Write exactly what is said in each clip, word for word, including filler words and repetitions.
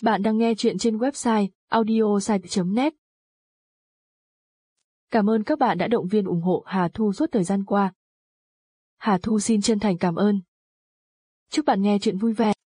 Bạn đang nghe chuyện trên website audiosite chấm net. Cảm ơn các bạn đã động viên ủng hộ Hà Thu suốt thời gian qua. Hà Thu xin chân thành cảm ơn. Chúc bạn nghe chuyện vui vẻ.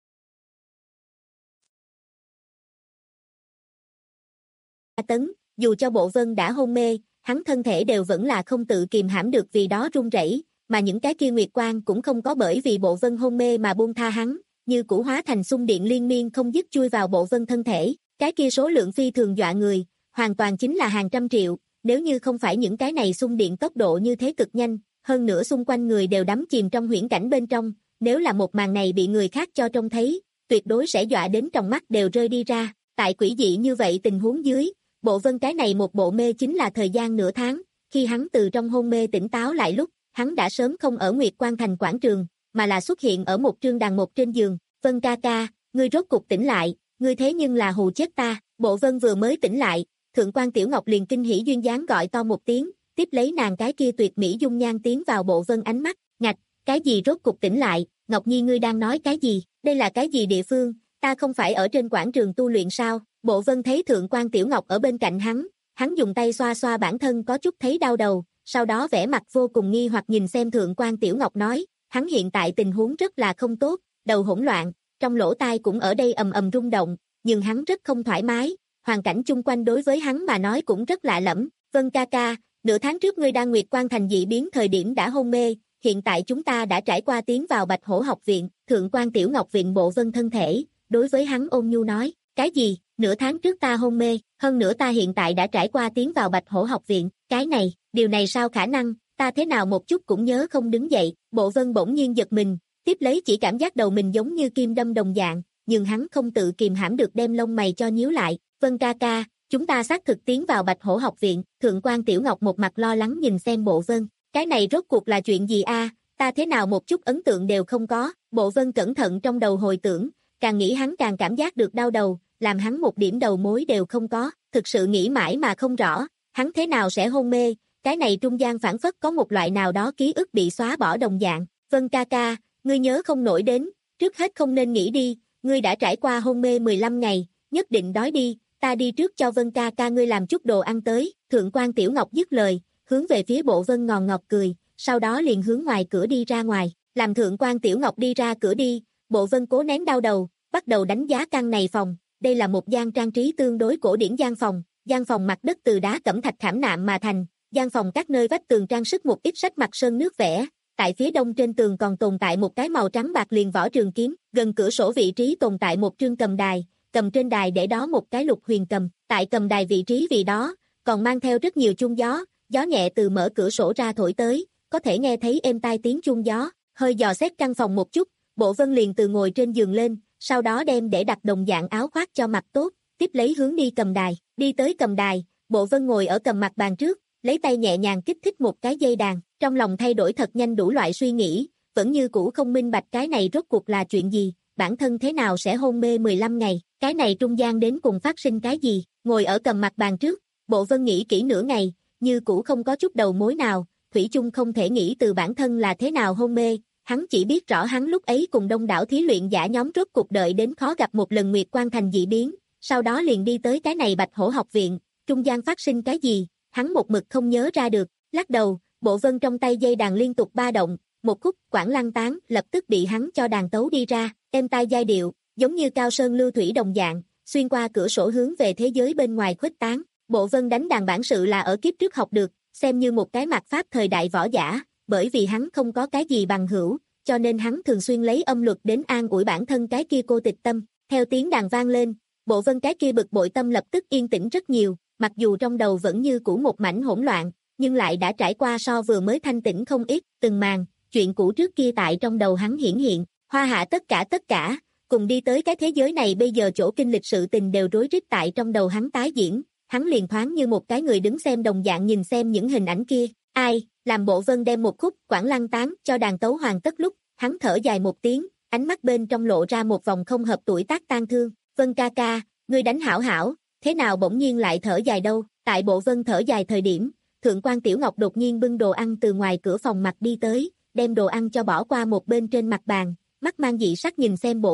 Tấn, dù cho Bộ Vân đã hôn mê, hắn thân thể đều vẫn là không tự kìm hãm được vì đó run rẩy, mà những cái kia nguyệt quang cũng không có bởi vì Bộ Vân hôn mê mà buông tha hắn, như cũ hóa thành xung điện liên miên không dứt chui vào Bộ Vân thân thể, cái kia số lượng phi thường dọa người, hoàn toàn chính là hàng trăm triệu, nếu như không phải những cái này xung điện tốc độ như thế cực nhanh, hơn nữa xung quanh người đều đắm chìm trong huyễn cảnh bên trong, nếu là một màn này bị người khác cho trông thấy, tuyệt đối sẽ dọa đến trong mắt đều rơi đi ra, tại quỷ dị như vậy tình huống dưới. Bộ Vân cái này một bộ mê chính là thời gian nửa tháng, khi hắn từ trong hôn mê tỉnh táo lại lúc, hắn đã sớm không ở Nguyệt Quan Thành quảng trường, mà là xuất hiện ở một trương đàn một trên giường. Vân ca ca, ngươi rốt cục tỉnh lại, ngươi thế nhưng là hù chết ta. Bộ Vân vừa mới tỉnh lại, Thượng quan Tiểu Ngọc liền kinh hỉ duyên dáng gọi to một tiếng, tiếp lấy nàng cái kia tuyệt mỹ dung nhan tiến vào Bộ Vân ánh mắt, ngạch, cái gì rốt cục tỉnh lại, Ngọc Nhi ngươi đang nói cái gì, đây là cái gì địa phương, ta không phải ở trên quảng trường tu luyện sao? Bộ Vân thấy Thượng quan Tiểu Ngọc ở bên cạnh hắn, hắn dùng tay xoa xoa bản thân có chút thấy đau đầu, sau đó vẻ mặt vô cùng nghi hoặc nhìn xem Thượng quan Tiểu Ngọc nói, hắn hiện tại tình huống rất là không tốt, đầu hỗn loạn, trong lỗ tai cũng ở đây ầm ầm rung động, nhưng hắn rất không thoải mái, hoàn cảnh chung quanh đối với hắn mà nói cũng rất lạ lẫm. Vân ca ca, nửa tháng trước ngươi đang Nguyệt Quan Thành dị biến thời điểm đã hôn mê, hiện tại chúng ta đã trải qua tiến vào Bạch Hổ học viện. Thượng quan Tiểu Ngọc viện Bộ Vân thân thể, đối với hắn ôn nhu nói, cái gì, nửa tháng trước ta hôn mê, hơn nữa ta hiện tại đã trải qua tiến vào Bạch Hổ học viện, cái này, điều này sao khả năng, ta thế nào một chút cũng nhớ không đứng dậy. Bộ Vân bỗng nhiên giật mình, tiếp lấy chỉ cảm giác đầu mình giống như kim đâm đồng dạng, nhưng hắn không tự kìm hãm được đem lông mày cho nhíu lại. Vân ca ca, chúng ta xác thực tiến vào Bạch Hổ học viện. Thượng quan Tiểu Ngọc một mặt lo lắng nhìn xem Bộ Vân, cái này rốt cuộc là chuyện gì a? Ta thế nào một chút ấn tượng đều không có. Bộ Vân cẩn thận trong đầu hồi tưởng, càng nghĩ hắn càng cảm giác được đau đầu, làm hắn một điểm đầu mối đều không có, thực sự nghĩ mãi mà không rõ, hắn thế nào sẽ hôn mê, cái này trung gian phản phất có một loại nào đó ký ức bị xóa bỏ đồng dạng. Vân ca ca, ngươi nhớ không nổi đến, trước hết không nên nghĩ đi, ngươi đã trải qua hôn mê mười lăm ngày, nhất định đói đi, ta đi trước cho Vân ca ca ngươi làm chút đồ ăn tới. Thượng quan Tiểu Ngọc dứt lời, hướng về phía Bộ Vân ngòn ngọt cười, sau đó liền hướng ngoài cửa đi ra ngoài, làm Thượng quan Tiểu Ngọc đi ra cửa đi, Bộ Vân cố nén đau đầu, bắt đầu đánh giá căn này phòng. Đây là một gian trang trí tương đối cổ điển gian phòng, gian phòng mặt đất từ đá cẩm thạch khảm nạm mà thành, gian phòng các nơi vách tường trang sức một ít sách mặt sơn nước vẽ, tại phía đông trên tường còn tồn tại một cái màu trắng bạc liền vỏ trường kiếm, gần cửa sổ vị trí tồn tại một trương cầm đài, cầm trên đài để đó một cái lục huyền cầm, tại cầm đài vị trí vì đó, còn mang theo rất nhiều chuông gió, gió nhẹ từ mở cửa sổ ra thổi tới, có thể nghe thấy êm tai tiếng chuông gió. Hơi dò xét căn phòng một chút, Bộ Vân liền từ ngồi trên giường lên, sau đó đem để đặt đồng dạng áo khoác cho mặc tốt, tiếp lấy hướng đi cầm đài, đi tới cầm đài, Bộ Vân ngồi ở cầm mặt bàn trước, lấy tay nhẹ nhàng kích thích một cái dây đàn, trong lòng thay đổi thật nhanh đủ loại suy nghĩ, vẫn như cũ không minh bạch cái này rốt cuộc là chuyện gì, bản thân thế nào sẽ hôn mê mười lăm ngày, cái này trung gian đến cùng phát sinh cái gì. Ngồi ở cầm mặt bàn trước, Bộ Vân nghĩ kỹ nửa ngày, như cũ không có chút đầu mối nào, thủy chung không thể nghĩ từ bản thân là thế nào hôn mê. Hắn chỉ biết rõ hắn lúc ấy cùng đông đảo thí luyện giả nhóm rốt cuộc đợi đến khó gặp một lần Nguyệt Quan Thành dị biến, sau đó liền đi tới cái này Bạch Hổ học viện, trung gian phát sinh cái gì, hắn một mực không nhớ ra được, lắc đầu. Bộ Vân trong tay dây đàn liên tục ba động, một khúc Quảng Lăng Tán lập tức bị hắn cho đàn tấu đi ra, êm tai giai điệu, giống như cao sơn lưu thủy đồng dạng, xuyên qua cửa sổ hướng về thế giới bên ngoài khuếch tán. Bộ Vân đánh đàn bản sự là ở kiếp trước học được, xem như một cái mạt pháp thời đại võ giả, bởi vì hắn không có cái gì bằng hữu, cho nên hắn thường xuyên lấy âm luật đến an ủi bản thân cái kia cô tịch tâm. Theo tiếng đàn vang lên, Bộ Vân cái kia bực bội tâm lập tức yên tĩnh rất nhiều, mặc dù trong đầu vẫn như cũ một mảnh hỗn loạn, nhưng lại đã trải qua so vừa mới thanh tĩnh không ít, từng màn, chuyện cũ trước kia tại trong đầu hắn hiển hiện, hoa hạ tất cả tất cả, cùng đi tới cái thế giới này bây giờ chỗ kinh lịch sự tình đều rối rít tại trong đầu hắn tái diễn, hắn liền thoáng như một cái người đứng xem đồng dạng nhìn xem những hình ảnh kia. Ai, làm Bộ Vân đem một khúc Quảng Lăng Tán cho đàn tấu hoàn tất lúc, hắn thở dài một tiếng, ánh mắt bên trong lộ ra một vòng không hợp tuổi tác tang thương. Vân ca ca, ngươi đánh hảo hảo, thế nào bỗng nhiên lại thở dài đâu? Tại Bộ Vân thở dài thời điểm, Thượng quan Tiểu Ngọc đột nhiên bưng đồ ăn từ ngoài cửa phòng mặt đi tới, đem đồ ăn cho bỏ qua một bên trên mặt bàn, mắt mang dị sắc nhìn xem Bộ Vân,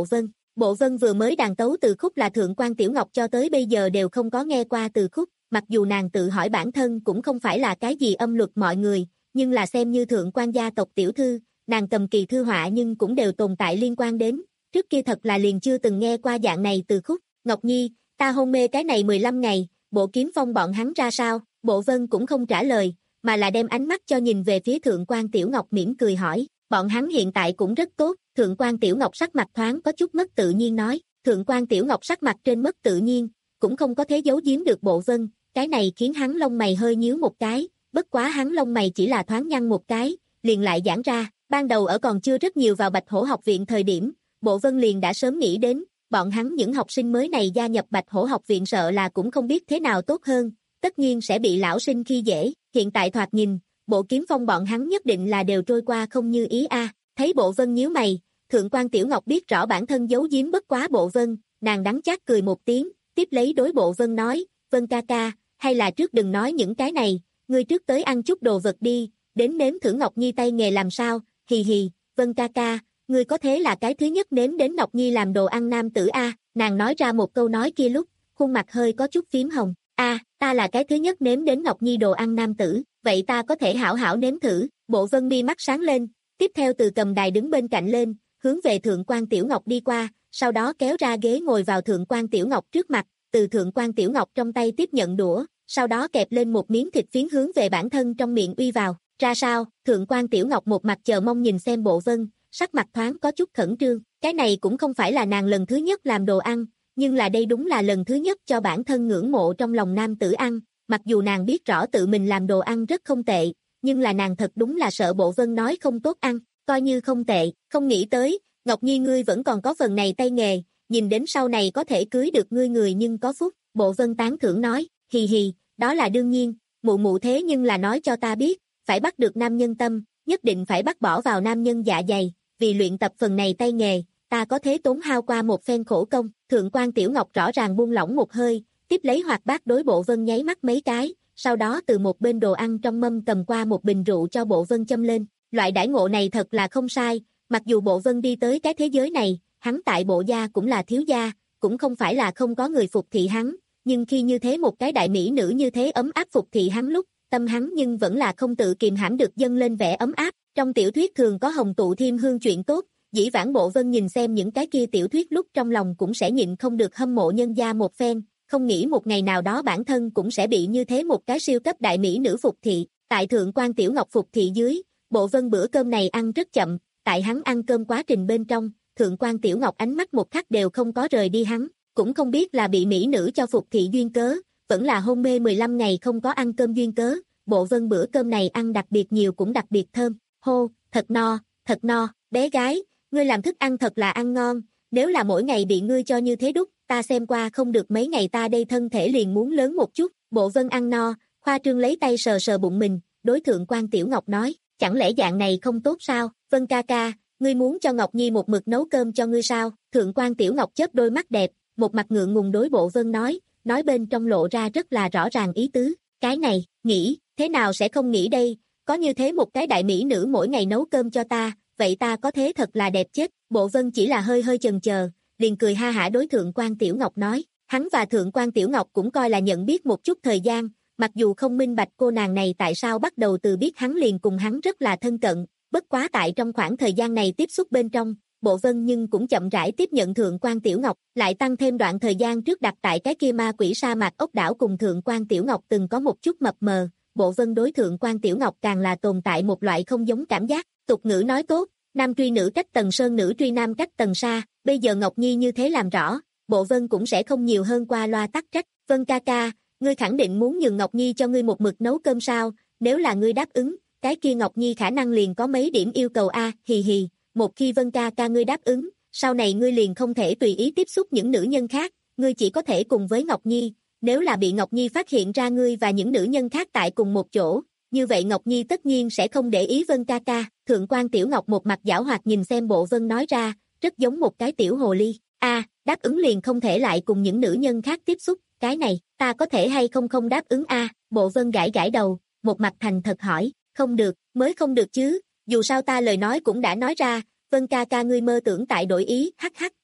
Bộ Vân vừa mới đàn tấu từ khúc là Thượng quan Tiểu Ngọc cho tới bây giờ đều không có nghe qua từ khúc, mặc dù nàng tự hỏi bản thân cũng không phải là cái gì âm luật mọi người, nhưng là xem như thượng quan gia tộc tiểu thư, nàng cầm kỳ thư họa nhưng cũng đều tồn tại liên quan đến, trước kia thật là liền chưa từng nghe qua dạng này từ khúc. Ngọc Nhi, ta hôn mê cái này mười lăm ngày, Bộ Kiếm Phong bọn hắn ra sao? Bộ Vân cũng không trả lời, mà là đem ánh mắt cho nhìn về phía Thượng quan Tiểu Ngọc mỉm cười hỏi, bọn hắn hiện tại cũng rất tốt. Thượng quan Tiểu Ngọc sắc mặt thoáng có chút mất tự nhiên nói, Thượng quan Tiểu Ngọc sắc mặt trên mất tự nhiên, cũng không có thế giấu giếm được Bộ Vân, cái này khiến hắn lông mày hơi nhíu một cái, bất quá hắn lông mày chỉ là thoáng nhăn một cái, liền lại giãn ra, ban đầu ở còn chưa rất nhiều vào Bạch Hổ học viện thời điểm, Bộ Vân liền đã sớm nghĩ đến, bọn hắn những học sinh mới này gia nhập Bạch Hổ học viện sợ là cũng không biết thế nào tốt hơn, tất nhiên sẽ bị lão sinh khi dễ, hiện tại thoạt nhìn, Bộ Kiếm Phong bọn hắn nhất định là đều trôi qua không như ý a. Thấy Bộ Vân nhíu mày, Thượng quan Tiểu Ngọc biết rõ bản thân giấu giếm bất quá Bộ Vân, nàng đắng chát cười một tiếng, tiếp lấy đối Bộ Vân nói, Vân ca ca, hay là trước đừng nói những cái này, ngươi trước tới ăn chút đồ vật đi, đến nếm thử Ngọc Nhi tay nghề làm sao, hì hì, Vân ca ca, ngươi có thế là cái thứ nhất nếm đến Ngọc Nhi làm đồ ăn nam tử a. Nàng nói ra một câu nói kia lúc, khuôn mặt hơi có chút phím hồng, a, ta là cái thứ nhất nếm đến Ngọc Nhi đồ ăn nam tử, vậy ta có thể hảo hảo nếm thử. Bộ Vân mi mắt sáng lên, tiếp theo từ cầm đài đứng bên cạnh lên, hướng về Thượng quan Tiểu Ngọc đi qua, sau đó kéo ra ghế ngồi vào Thượng quan Tiểu Ngọc trước mặt, từ Thượng quan Tiểu Ngọc trong tay tiếp nhận đũa, sau đó kẹp lên một miếng thịt phiến hướng về bản thân trong miệng uy vào, ra sao? Thượng quan Tiểu Ngọc một mặt chờ mong nhìn xem Bộ Vân, sắc mặt thoáng có chút khẩn trương, cái này cũng không phải là nàng lần thứ nhất làm đồ ăn, nhưng là đây đúng là lần thứ nhất cho bản thân ngưỡng mộ trong lòng nam tử ăn, mặc dù nàng biết rõ tự mình làm đồ ăn rất không tệ, nhưng là nàng thật đúng là sợ Bộ Vân nói không tốt ăn, coi như không tệ, không nghĩ tới, Ngọc Nhi ngươi vẫn còn có phần này tay nghề, nhìn đến sau này có thể cưới được ngươi người nhưng có phúc. Bộ Vân tán thưởng nói, hì hì, đó là đương nhiên, mụ mụ thế nhưng là nói cho ta biết, phải bắt được nam nhân tâm, nhất định phải bắt bỏ vào nam nhân dạ dày, vì luyện tập phần này tay nghề, ta có thế tốn hao qua một phen khổ công. Thượng quan Tiểu Ngọc rõ ràng buông lỏng một hơi, tiếp lấy hoạt bát đối Bộ Vân nháy mắt mấy cái, sau đó từ một bên đồ ăn trong mâm cầm qua một bình rượu cho Bộ Vân châm lên. Loại đãi ngộ này thật là không sai, mặc dù Bộ Vân đi tới cái thế giới này, hắn tại Bộ gia cũng là thiếu gia, cũng không phải là không có người phục thị hắn, nhưng khi như thế một cái đại mỹ nữ như thế ấm áp phục thị hắn lúc, tâm hắn nhưng vẫn là không tự kìm hãm được dâng lên vẻ ấm áp. Trong tiểu thuyết thường có hồng tụ thêm hương chuyện tốt, dĩ vãng Bộ Vân nhìn xem những cái kia tiểu thuyết lúc trong lòng cũng sẽ nhịn không được hâm mộ nhân gia một phen, không nghĩ một ngày nào đó bản thân cũng sẽ bị như thế một cái siêu cấp đại mỹ nữ phục thị. Tại Thượng quan Tiểu Ngọc phục thị dưới, Bộ Vân bữa cơm này ăn rất chậm, tại hắn ăn cơm quá trình bên trong, Thượng quan Tiểu Ngọc ánh mắt một khắc đều không có rời đi hắn, cũng không biết là bị mỹ nữ cho phục thị duyên cớ, vẫn là hôn mê mười lăm ngày không có ăn cơm duyên cớ, Bộ Vân bữa cơm này ăn đặc biệt nhiều cũng đặc biệt thơm, hô, thật no, thật no, bé gái, ngươi làm thức ăn thật là ăn ngon, nếu là mỗi ngày bị ngươi cho như thế đúc, ta xem qua không được mấy ngày ta đây thân thể liền muốn lớn một chút. Bộ Vân ăn no, khoa trương lấy tay sờ sờ bụng mình, đối Thượng quan Tiểu Ngọc nói, chẳng lẽ dạng này không tốt sao? Vân ca ca, ngươi muốn cho Ngọc Nhi một mực nấu cơm cho ngươi sao? Thượng quan Tiểu Ngọc chớp đôi mắt đẹp, một mặt ngượng ngùng đối Bộ Vân nói, nói bên trong lộ ra rất là rõ ràng ý tứ, cái này, nghĩ, thế nào sẽ không nghĩ đây, có như thế một cái đại mỹ nữ mỗi ngày nấu cơm cho ta, vậy ta có thế thật là đẹp chết. Bộ Vân chỉ là hơi hơi chần chờ, liền cười ha hả đối Thượng quan Tiểu Ngọc nói, hắn và Thượng quan Tiểu Ngọc cũng coi là nhận biết một chút thời gian, mặc dù không minh bạch cô nàng này tại sao bắt đầu từ biết hắn liền cùng hắn rất là thân cận, bất quá tại trong khoảng thời gian này tiếp xúc bên trong, Bộ Vân nhưng cũng chậm rãi tiếp nhận Thượng quan Tiểu Ngọc, lại tăng thêm đoạn thời gian trước đặt tại cái kia ma quỷ sa mạc ốc đảo cùng Thượng quan Tiểu Ngọc từng có một chút mập mờ, Bộ Vân đối Thượng quan Tiểu Ngọc càng là tồn tại một loại không giống cảm giác. Tục ngữ nói tốt, nam truy nữ cách tầng sơn, nữ truy nam cách tầng xa, bây giờ Ngọc Nhi như thế làm rõ, Bộ Vân cũng sẽ không nhiều hơn qua loa tắc trách. Vân ca ca, ngươi khẳng định muốn nhường Ngọc Nhi cho ngươi một mực nấu cơm sao? Nếu là ngươi đáp ứng, cái kia Ngọc Nhi khả năng liền có mấy điểm yêu cầu a, hì hì, một khi Vân ca ca ngươi đáp ứng, sau này ngươi liền không thể tùy ý tiếp xúc những nữ nhân khác, ngươi chỉ có thể cùng với Ngọc Nhi, nếu là bị Ngọc Nhi phát hiện ra ngươi và những nữ nhân khác tại cùng một chỗ, như vậy Ngọc Nhi tất nhiên sẽ không để ý Vân ca ca. Thượng quan Tiểu Ngọc một mặt giảo hoạt nhìn xem Bộ Vân nói ra, rất giống một cái tiểu hồ ly, a, à, đáp ứng liền không thể lại cùng những nữ nhân khác tiếp xúc, cái này, ta có thể hay không không đáp ứng a? À? Bộ Vân gãi gãi đầu, một mặt thành thật hỏi, không được, mới không được chứ, dù sao ta lời nói cũng đã nói ra, Vân ca ca ngươi mơ tưởng tại đổi ý, hắc hắc,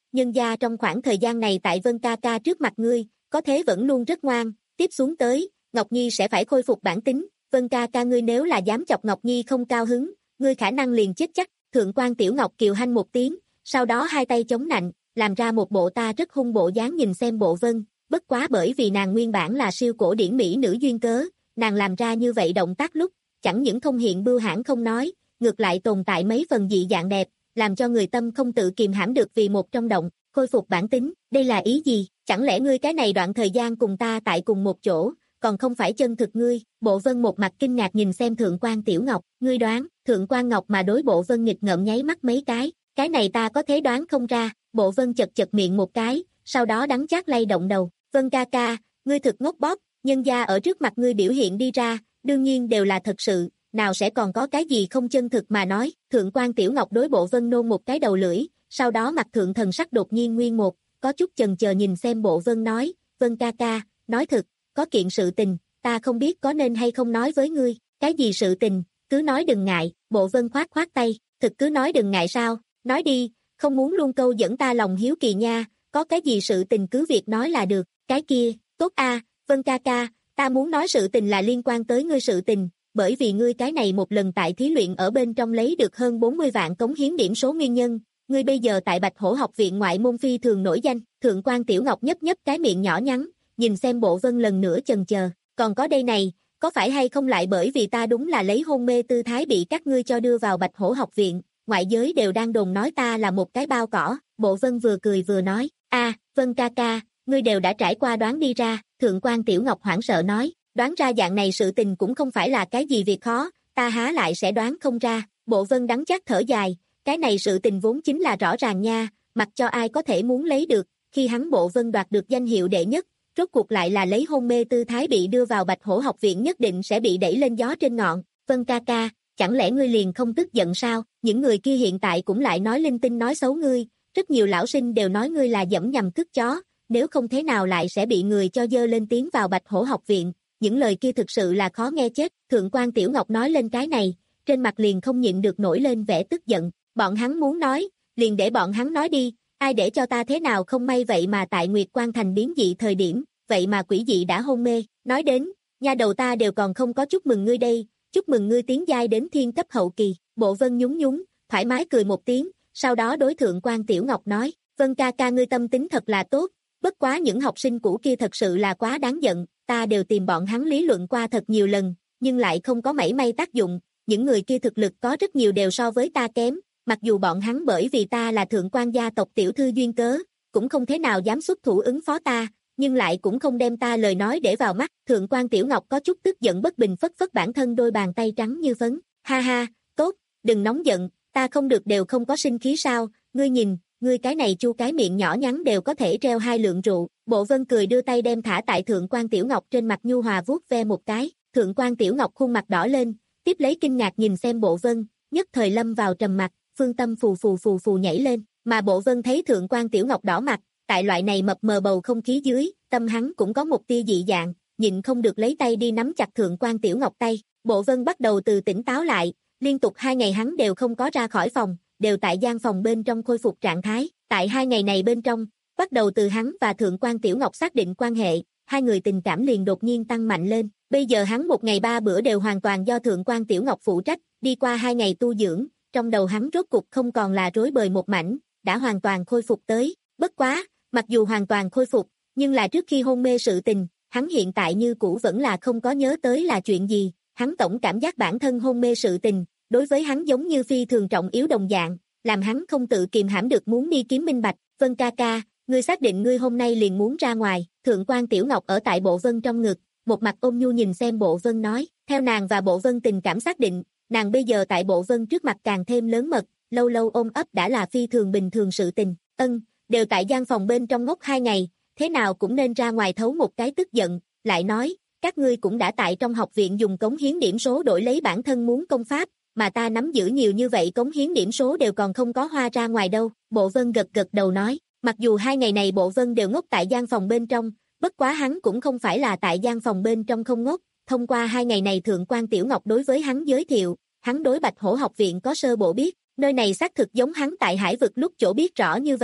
nhân gia trong khoảng thời gian này tại Vân ca ca trước mặt ngươi, có thế vẫn luôn rất ngoan, tiếp xuống tới, Ngọc Nhi sẽ phải khôi phục bản tính, Vân ca ca ngươi nếu là dám chọc Ngọc Nhi không cao hứng, ngươi khả năng liền chết chắc, Thượng quan Tiểu Ngọc kiều hanh một tiếng, sau đó hai tay chống nạnh, làm ra một bộ ta rất hung bộ dáng nhìn xem Bộ Vân, bất quá bởi vì nàng nguyên bản là siêu cổ điển mỹ nữ duyên cớ, nàng làm ra như vậy động tác lúc, chẳng những không hiện bưu hãn không nói, ngược lại tồn tại mấy phần dị dạng đẹp, làm cho người tâm không tự kìm hãm được vì một trong động, khôi phục bản tính, đây là ý gì, chẳng lẽ ngươi cái này đoạn thời gian cùng ta tại cùng một chỗ, còn không phải chân thực ngươi, Bộ Vân một mặt kinh ngạc nhìn xem Thượng quan Tiểu Ngọc, ngươi đoán, Thượng quan Ngọc mà đối Bộ Vân nghịch ngợm nháy mắt mấy cái, cái này ta có thể đoán không ra, Bộ Vân chật chật miệng một cái, sau đó đắng chát lay động đầu, Vân ca ca, ngươi thực ngốc bóp, nhân gia ở trước mặt ngươi biểu hiện đi ra, đương nhiên đều là thật sự, nào sẽ còn có cái gì không chân thực mà nói, Thượng quan Tiểu Ngọc đối Bộ Vân nôn một cái đầu lưỡi, sau đó mặt thượng thần sắc đột nhiên nguyên một, có chút chần chờ nhìn xem Bộ Vân nói, Vân ca ca, nói thật, có kiện sự tình, ta không biết có nên hay không nói với ngươi, cái gì sự tình, cứ nói đừng ngại, Bộ Vân khoát khoát tay, thực cứ nói đừng ngại sao, nói đi, không muốn luôn câu dẫn ta lòng hiếu kỳ nha, có cái gì sự tình cứ việc nói là được, cái kia, tốt a, Vân ca ca, ta muốn nói sự tình là liên quan tới ngươi sự tình, bởi vì ngươi cái này một lần tại thí luyện ở bên trong lấy được hơn bốn mươi vạn cống hiến điểm số nguyên nhân, ngươi bây giờ tại Bạch Hổ học viện ngoại môn phi thường nổi danh, Thượng quan Tiểu Ngọc nhấp nhấp cái miệng nhỏ nhắn, nhìn xem Bộ Vân lần nữa chần chờ, còn có đây này, có phải hay không lại bởi vì ta đúng là lấy hôn mê tư thái bị các ngươi cho đưa vào Bạch Hổ học viện, ngoại giới đều đang đồn nói ta là một cái bao cỏ, Bộ Vân vừa cười vừa nói, a, Vân ca ca, ngươi đều đã trải qua đoán đi ra, Thượng quan Tiểu Ngọc hoảng sợ nói, đoán ra dạng này sự tình cũng không phải là cái gì việc khó, ta há lại sẽ đoán không ra, Bộ Vân đắng chát thở dài, cái này sự tình vốn chính là rõ ràng nha, mặc cho ai có thể muốn lấy được, khi hắn Bộ Vân đoạt được danh hiệu đệ nhất, rốt cuộc lại là lấy hôn mê tư thái bị đưa vào Bạch Hổ học viện nhất định sẽ bị đẩy lên gió trên ngọn, Vân ca ca, chẳng lẽ ngươi liền không tức giận sao, những người kia hiện tại cũng lại nói linh tinh nói xấu ngươi, rất nhiều lão sinh đều nói ngươi là dẫm nhầm cất chó, nếu không thế nào lại sẽ bị người cho dơ lên tiếng vào Bạch Hổ học viện, những lời kia thực sự là khó nghe chết, Thượng quan Tiểu Ngọc nói lên cái này, trên mặt liền không nhịn được nổi lên vẻ tức giận, bọn hắn muốn nói, liền để bọn hắn nói đi, ai để cho ta thế nào không may vậy mà tại Nguyệt Quan Thành biến dị thời điểm, vậy mà quỷ dị đã hôn mê, nói đến, nha đầu ta đều còn không có chúc mừng ngươi đây, chúc mừng ngươi tiến giai đến thiên cấp hậu kỳ, Bộ Vân nhún nhún, thoải mái cười một tiếng, sau đó đối Thượng quan Tiểu Ngọc nói, Vân ca ca ngươi tâm tính thật là tốt, bất quá những học sinh cũ kia thật sự là quá đáng giận, ta đều tìm bọn hắn lý luận qua thật nhiều lần, nhưng lại không có mảy may tác dụng, những người kia thực lực có rất nhiều đều so với ta kém, mặc dù bọn hắn bởi vì ta là thượng quan gia tộc tiểu thư duyên cớ, cũng không thế nào dám xuất thủ ứng phó ta, nhưng lại cũng không đem ta lời nói để vào mắt, Thượng quan Tiểu Ngọc có chút tức giận bất bình phất phất bản thân đôi bàn tay trắng như phấn, ha ha, tốt, đừng nóng giận, ta không được đều không có sinh khí sao, ngươi nhìn, ngươi cái này chu cái miệng nhỏ nhắn đều có thể treo hai lượng rượu, Bộ Vân cười đưa tay đem thả tại Thượng quan Tiểu Ngọc trên mặt nhu hòa vuốt ve một cái, Thượng quan Tiểu Ngọc khuôn mặt đỏ lên, tiếp lấy kinh ngạc nhìn xem Bộ Vân, nhất thời lâm vào trầm mặc, phương tâm phù phù phù phù nhảy lên, mà Bộ Vân thấy Thượng quan Tiểu Ngọc đỏ mặt, tại loại này mập mờ bầu không khí dưới, tâm hắn cũng có một tia dị dạng, nhịn không được lấy tay đi nắm chặt Thượng quan Tiểu Ngọc tay, Bộ Vân bắt đầu từ tỉnh táo lại, liên tục hai ngày hắn đều không có ra khỏi phòng, đều tại gian phòng bên trong khôi phục trạng thái, tại hai ngày này bên trong, bắt đầu từ hắn và Thượng quan Tiểu Ngọc xác định quan hệ, hai người tình cảm liền đột nhiên tăng mạnh lên, bây giờ hắn một ngày ba bữa đều hoàn toàn do Thượng quan Tiểu Ngọc phụ trách, đi qua hai ngày tu dưỡng, trong đầu hắn rốt cục không còn là rối bời một mảnh, đã hoàn toàn khôi phục tới, bất quá, mặc dù hoàn toàn khôi phục, nhưng là trước khi hôn mê sự tình, hắn hiện tại như cũ vẫn là không có nhớ tới là chuyện gì, hắn tổng cảm giác bản thân hôn mê sự tình, đối với hắn giống như phi thường trọng yếu đồng dạng, làm hắn không tự kiềm hãm được muốn đi kiếm minh bạch, Vân ca ca, ngươi xác định ngươi hôm nay liền muốn ra ngoài, Thượng quan Tiểu Ngọc ở tại Bộ Vân trong ngực, một mặt ôn nhu nhìn xem Bộ Vân nói, theo nàng và Bộ Vân tình cảm xác định, nàng bây giờ tại Bộ Vân trước mặt càng thêm lớn mật, lâu lâu ôm ấp đã là phi thường bình thường sự tình, ân, đều tại gian phòng bên trong ngốc hai ngày, thế nào cũng nên ra ngoài thấu một cái tức giận, lại nói, các ngươi cũng đã tại trong học viện dùng cống hiến điểm số đổi lấy bản thân muốn công pháp, mà ta nắm giữ nhiều như vậy cống hiến điểm số đều còn không có hoa ra ngoài đâu, Bộ Vân gật gật đầu nói, mặc dù hai ngày này Bộ Vân đều ngốc tại gian phòng bên trong, bất quá hắn cũng không phải là tại gian phòng bên trong không ngốc, thông qua hai ngày này Thượng quan Tiểu Ngọc đối với hắn giới thiệu, hắn đối Bạch Hổ học viện có sơ bộ biết, nơi này xác thực giống hắn tại Hải vực lúc chỗ biết rõ như vậy,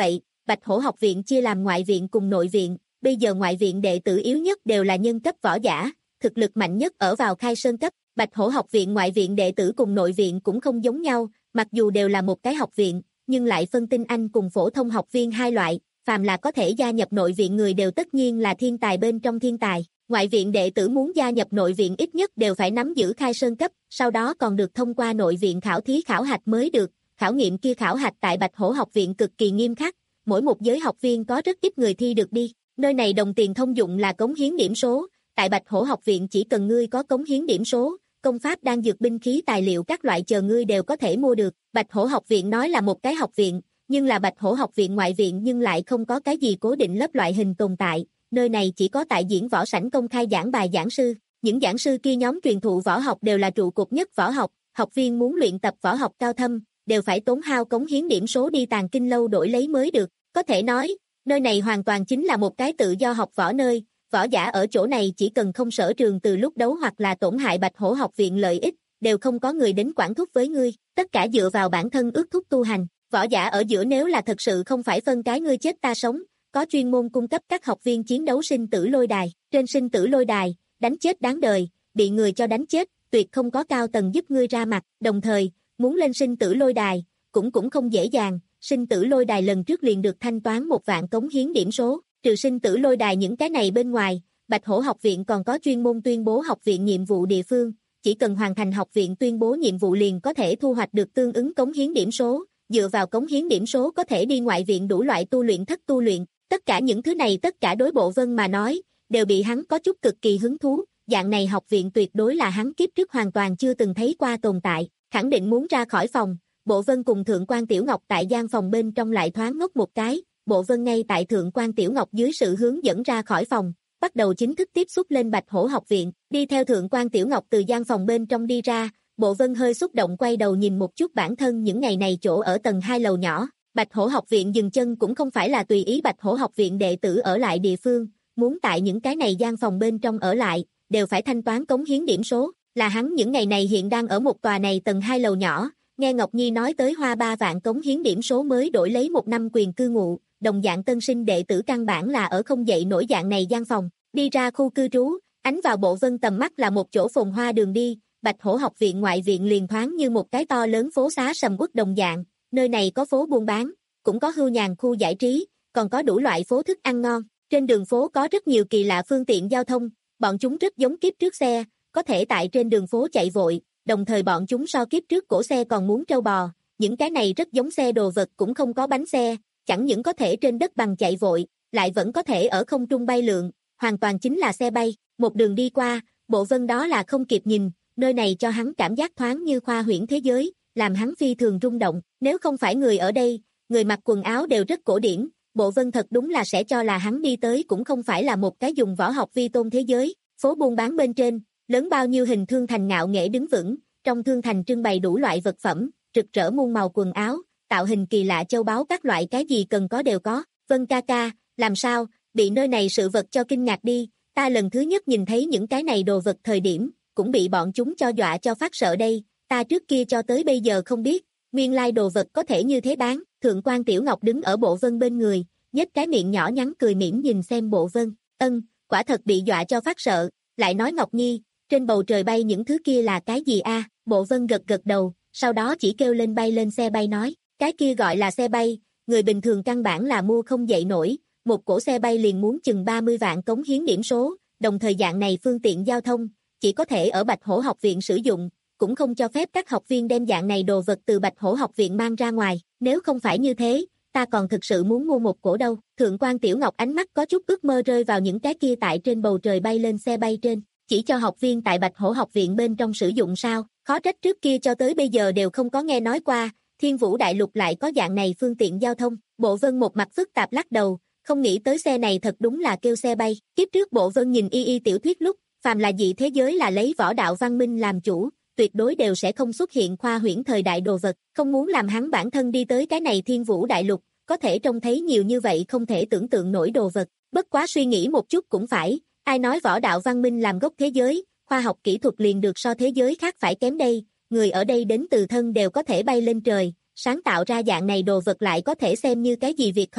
Bạch Hổ học viện chia làm ngoại viện cùng nội viện, bây giờ ngoại viện đệ tử yếu nhất đều là nhân cấp võ giả, thực lực mạnh nhất ở vào khai sơn cấp. Bạch Hổ học viện ngoại viện đệ tử cùng nội viện cũng không giống nhau, mặc dù đều là một cái học viện, nhưng lại phân tinh anh cùng phổ thông học viên hai loại, phàm là có thể gia nhập nội viện người đều tất nhiên là thiên tài bên trong thiên tài. Ngoại viện đệ tử muốn gia nhập nội viện ít nhất đều phải nắm giữ khai sơn cấp, sau đó còn được thông qua nội viện khảo thí khảo hạch mới được. Khảo nghiệm kia khảo hạch tại Bạch Hổ học viện cực kỳ nghiêm khắc, mỗi một giới học viên có rất ít người thi được đi. Nơi này đồng tiền thông dụng là cống hiến điểm số, tại Bạch Hổ học viện chỉ cần ngươi có cống hiến điểm số, công pháp đan dược binh khí tài liệu các loại chờ ngươi đều có thể mua được. Bạch Hổ học viện nói là một cái học viện, nhưng là Bạch Hổ học viện ngoại viện nhưng lại không có cái gì cố định lớp loại hình tồn tại, nơi này chỉ có tại diễn võ sảnh công khai giảng bài giảng sư, những giảng sư kia nhóm truyền thụ võ học đều là trụ cột nhất võ học, học viên muốn luyện tập võ học cao thâm, đều phải tốn hao cống hiến điểm số đi tàng kinh lâu đổi lấy mới được, có thể nói, nơi này hoàn toàn chính là một cái tự do học võ nơi, võ giả ở chỗ này chỉ cần không sở trường từ lúc đấu hoặc là tổn hại Bạch Hổ học viện lợi ích, đều không có người đến quản thúc với ngươi, tất cả dựa vào bản thân ước thúc tu hành, võ giả ở giữa nếu là thật sự không phải phân cái ngươi chết ta sống, có chuyên môn cung cấp các học viên chiến đấu sinh tử lôi đài, trên sinh tử lôi đài, đánh chết đáng đời, bị người cho đánh chết, tuyệt không có cao tầng giúp ngươi ra mặt, đồng thời, muốn lên sinh tử lôi đài, cũng cũng không dễ dàng, sinh tử lôi đài lần trước liền được thanh toán một vạn cống hiến điểm số, trừ sinh tử lôi đài những cái này bên ngoài, Bạch Hổ học viện còn có chuyên môn tuyên bố học viện nhiệm vụ địa phương, chỉ cần hoàn thành học viện tuyên bố nhiệm vụ liền có thể thu hoạch được tương ứng cống hiến điểm số, dựa vào cống hiến điểm số có thể đi ngoại viện đủ loại tu luyện thất tu luyện, tất cả những thứ này tất cả đối Bộ Vân mà nói, đều bị hắn có chút cực kỳ hứng thú, dạng này học viện tuyệt đối là hắn kiếp trước hoàn toàn chưa từng thấy qua tồn tại, khẳng định muốn ra khỏi phòng, Bộ Vân cùng Thượng quan Tiểu Ngọc tại gian phòng bên trong lại thoáng ngốc một cái, Bộ Vân ngay tại Thượng quan Tiểu Ngọc dưới sự hướng dẫn ra khỏi phòng, bắt đầu chính thức tiếp xúc lên Bạch Hổ học viện, đi theo Thượng quan Tiểu Ngọc từ gian phòng bên trong đi ra, Bộ Vân hơi xúc động quay đầu nhìn một chút bản thân những ngày này chỗ ở tầng hai lầu nhỏ, Bạch Hổ học viện dừng chân cũng không phải là tùy ý Bạch Hổ học viện đệ tử ở lại địa phương, muốn tại những cái này gian phòng bên trong ở lại, đều phải thanh toán cống hiến điểm số, là hắn những ngày này hiện đang ở một tòa này tầng hai lầu nhỏ, nghe Ngọc Nhi nói tới hoa ba vạn cống hiến điểm số mới đổi lấy một năm quyền cư ngụ, đồng dạng tân sinh đệ tử căn bản là ở không dậy nổi dạng này gian phòng, đi ra khu cư trú, ánh vào Bộ Vân tầm mắt là một chỗ phồn hoa đường đi, Bạch Hổ học viện ngoại viện liền thoáng như một cái to lớn phố xá sầm uất đồng dạng, nơi này có phố buôn bán, cũng có hưu nhàn khu giải trí, còn có đủ loại phố thức ăn ngon, trên đường phố có rất nhiều kỳ lạ phương tiện giao thông, bọn chúng rất giống kiếp trước xe, có thể tại trên đường phố chạy vội, đồng thời bọn chúng so kiếp trước cổ xe còn muốn trâu bò, những cái này rất giống xe đồ vật cũng không có bánh xe, chẳng những có thể trên đất bằng chạy vội, lại vẫn có thể ở không trung bay lượn, hoàn toàn chính là xe bay, một đường đi qua, Bộ Vân đó là không kịp nhìn, nơi này cho hắn cảm giác thoáng như khoa huyễn thế giới, làm hắn phi thường rung động, nếu không phải người ở đây, người mặc quần áo đều rất cổ điển, Bộ Vân thật đúng là sẽ cho là hắn đi tới cũng không phải là một cái dùng võ học vi tôn thế giới, phố buôn bán bên trên, lớn bao nhiêu hình thương thành ngạo nghễ đứng vững, trong thương thành trưng bày đủ loại vật phẩm, rực rỡ muôn màu quần áo, tạo hình kỳ lạ châu báu các loại cái gì cần có đều có, Vân ca ca, làm sao, bị nơi này sự vật cho kinh ngạc đi, ta lần thứ nhất nhìn thấy những cái này đồ vật thời điểm, cũng bị bọn chúng cho dọa cho phát sợ đây, ta trước kia cho tới bây giờ không biết, nguyên lai đồ vật có thể như thế bán, Thượng quan Tiểu Ngọc đứng ở Bộ Vân bên người, nhếch cái miệng nhỏ nhắn cười mỉm nhìn xem Bộ Vân, ân, quả thật bị dọa cho phát sợ, lại nói Ngọc Nhi, trên bầu trời bay những thứ kia là cái gì a? Bộ Vân gật gật đầu, sau đó chỉ kêu lên bay lên xe bay nói, cái kia gọi là xe bay, người bình thường căn bản là mua không dậy nổi, một cổ xe bay liền muốn chừng ba mươi vạn cống hiến điểm số, đồng thời dạng này phương tiện giao thông, chỉ có thể ở Bạch Hổ học viện sử dụng, cũng không cho phép các học viên đem dạng này đồ vật từ Bạch Hổ học viện mang ra ngoài, nếu không phải như thế, ta còn thực sự muốn mua một cổ đâu. Thượng quan Tiểu Ngọc ánh mắt có chút ước mơ rơi vào những cái kia tại trên bầu trời bay lên xe bay trên, chỉ cho học viên tại Bạch Hổ học viện bên trong sử dụng sao, khó trách trước kia cho tới bây giờ đều không có nghe nói qua, Thiên Vũ Đại Lục lại có dạng này phương tiện giao thông, Bộ Vân một mặt phức tạp lắc đầu, không nghĩ tới xe này thật đúng là kêu xe bay, kiếp trước Bộ Vân nhìn y y tiểu thuyết lúc, phàm là dị thế giới là lấy võ đạo văn minh làm chủ, tuyệt đối đều sẽ không xuất hiện khoa huyễn thời đại đồ vật, không muốn làm hắn bản thân đi tới cái này Thiên Vũ Đại Lục, có thể trông thấy nhiều như vậy không thể tưởng tượng nổi đồ vật, bất quá suy nghĩ một chút cũng phải, ai nói võ đạo văn minh làm gốc thế giới, khoa học kỹ thuật liền được so thế giới khác phải kém đây, người ở đây đến từ thân đều có thể bay lên trời, sáng tạo ra dạng này đồ vật lại có thể xem như cái gì việc khó,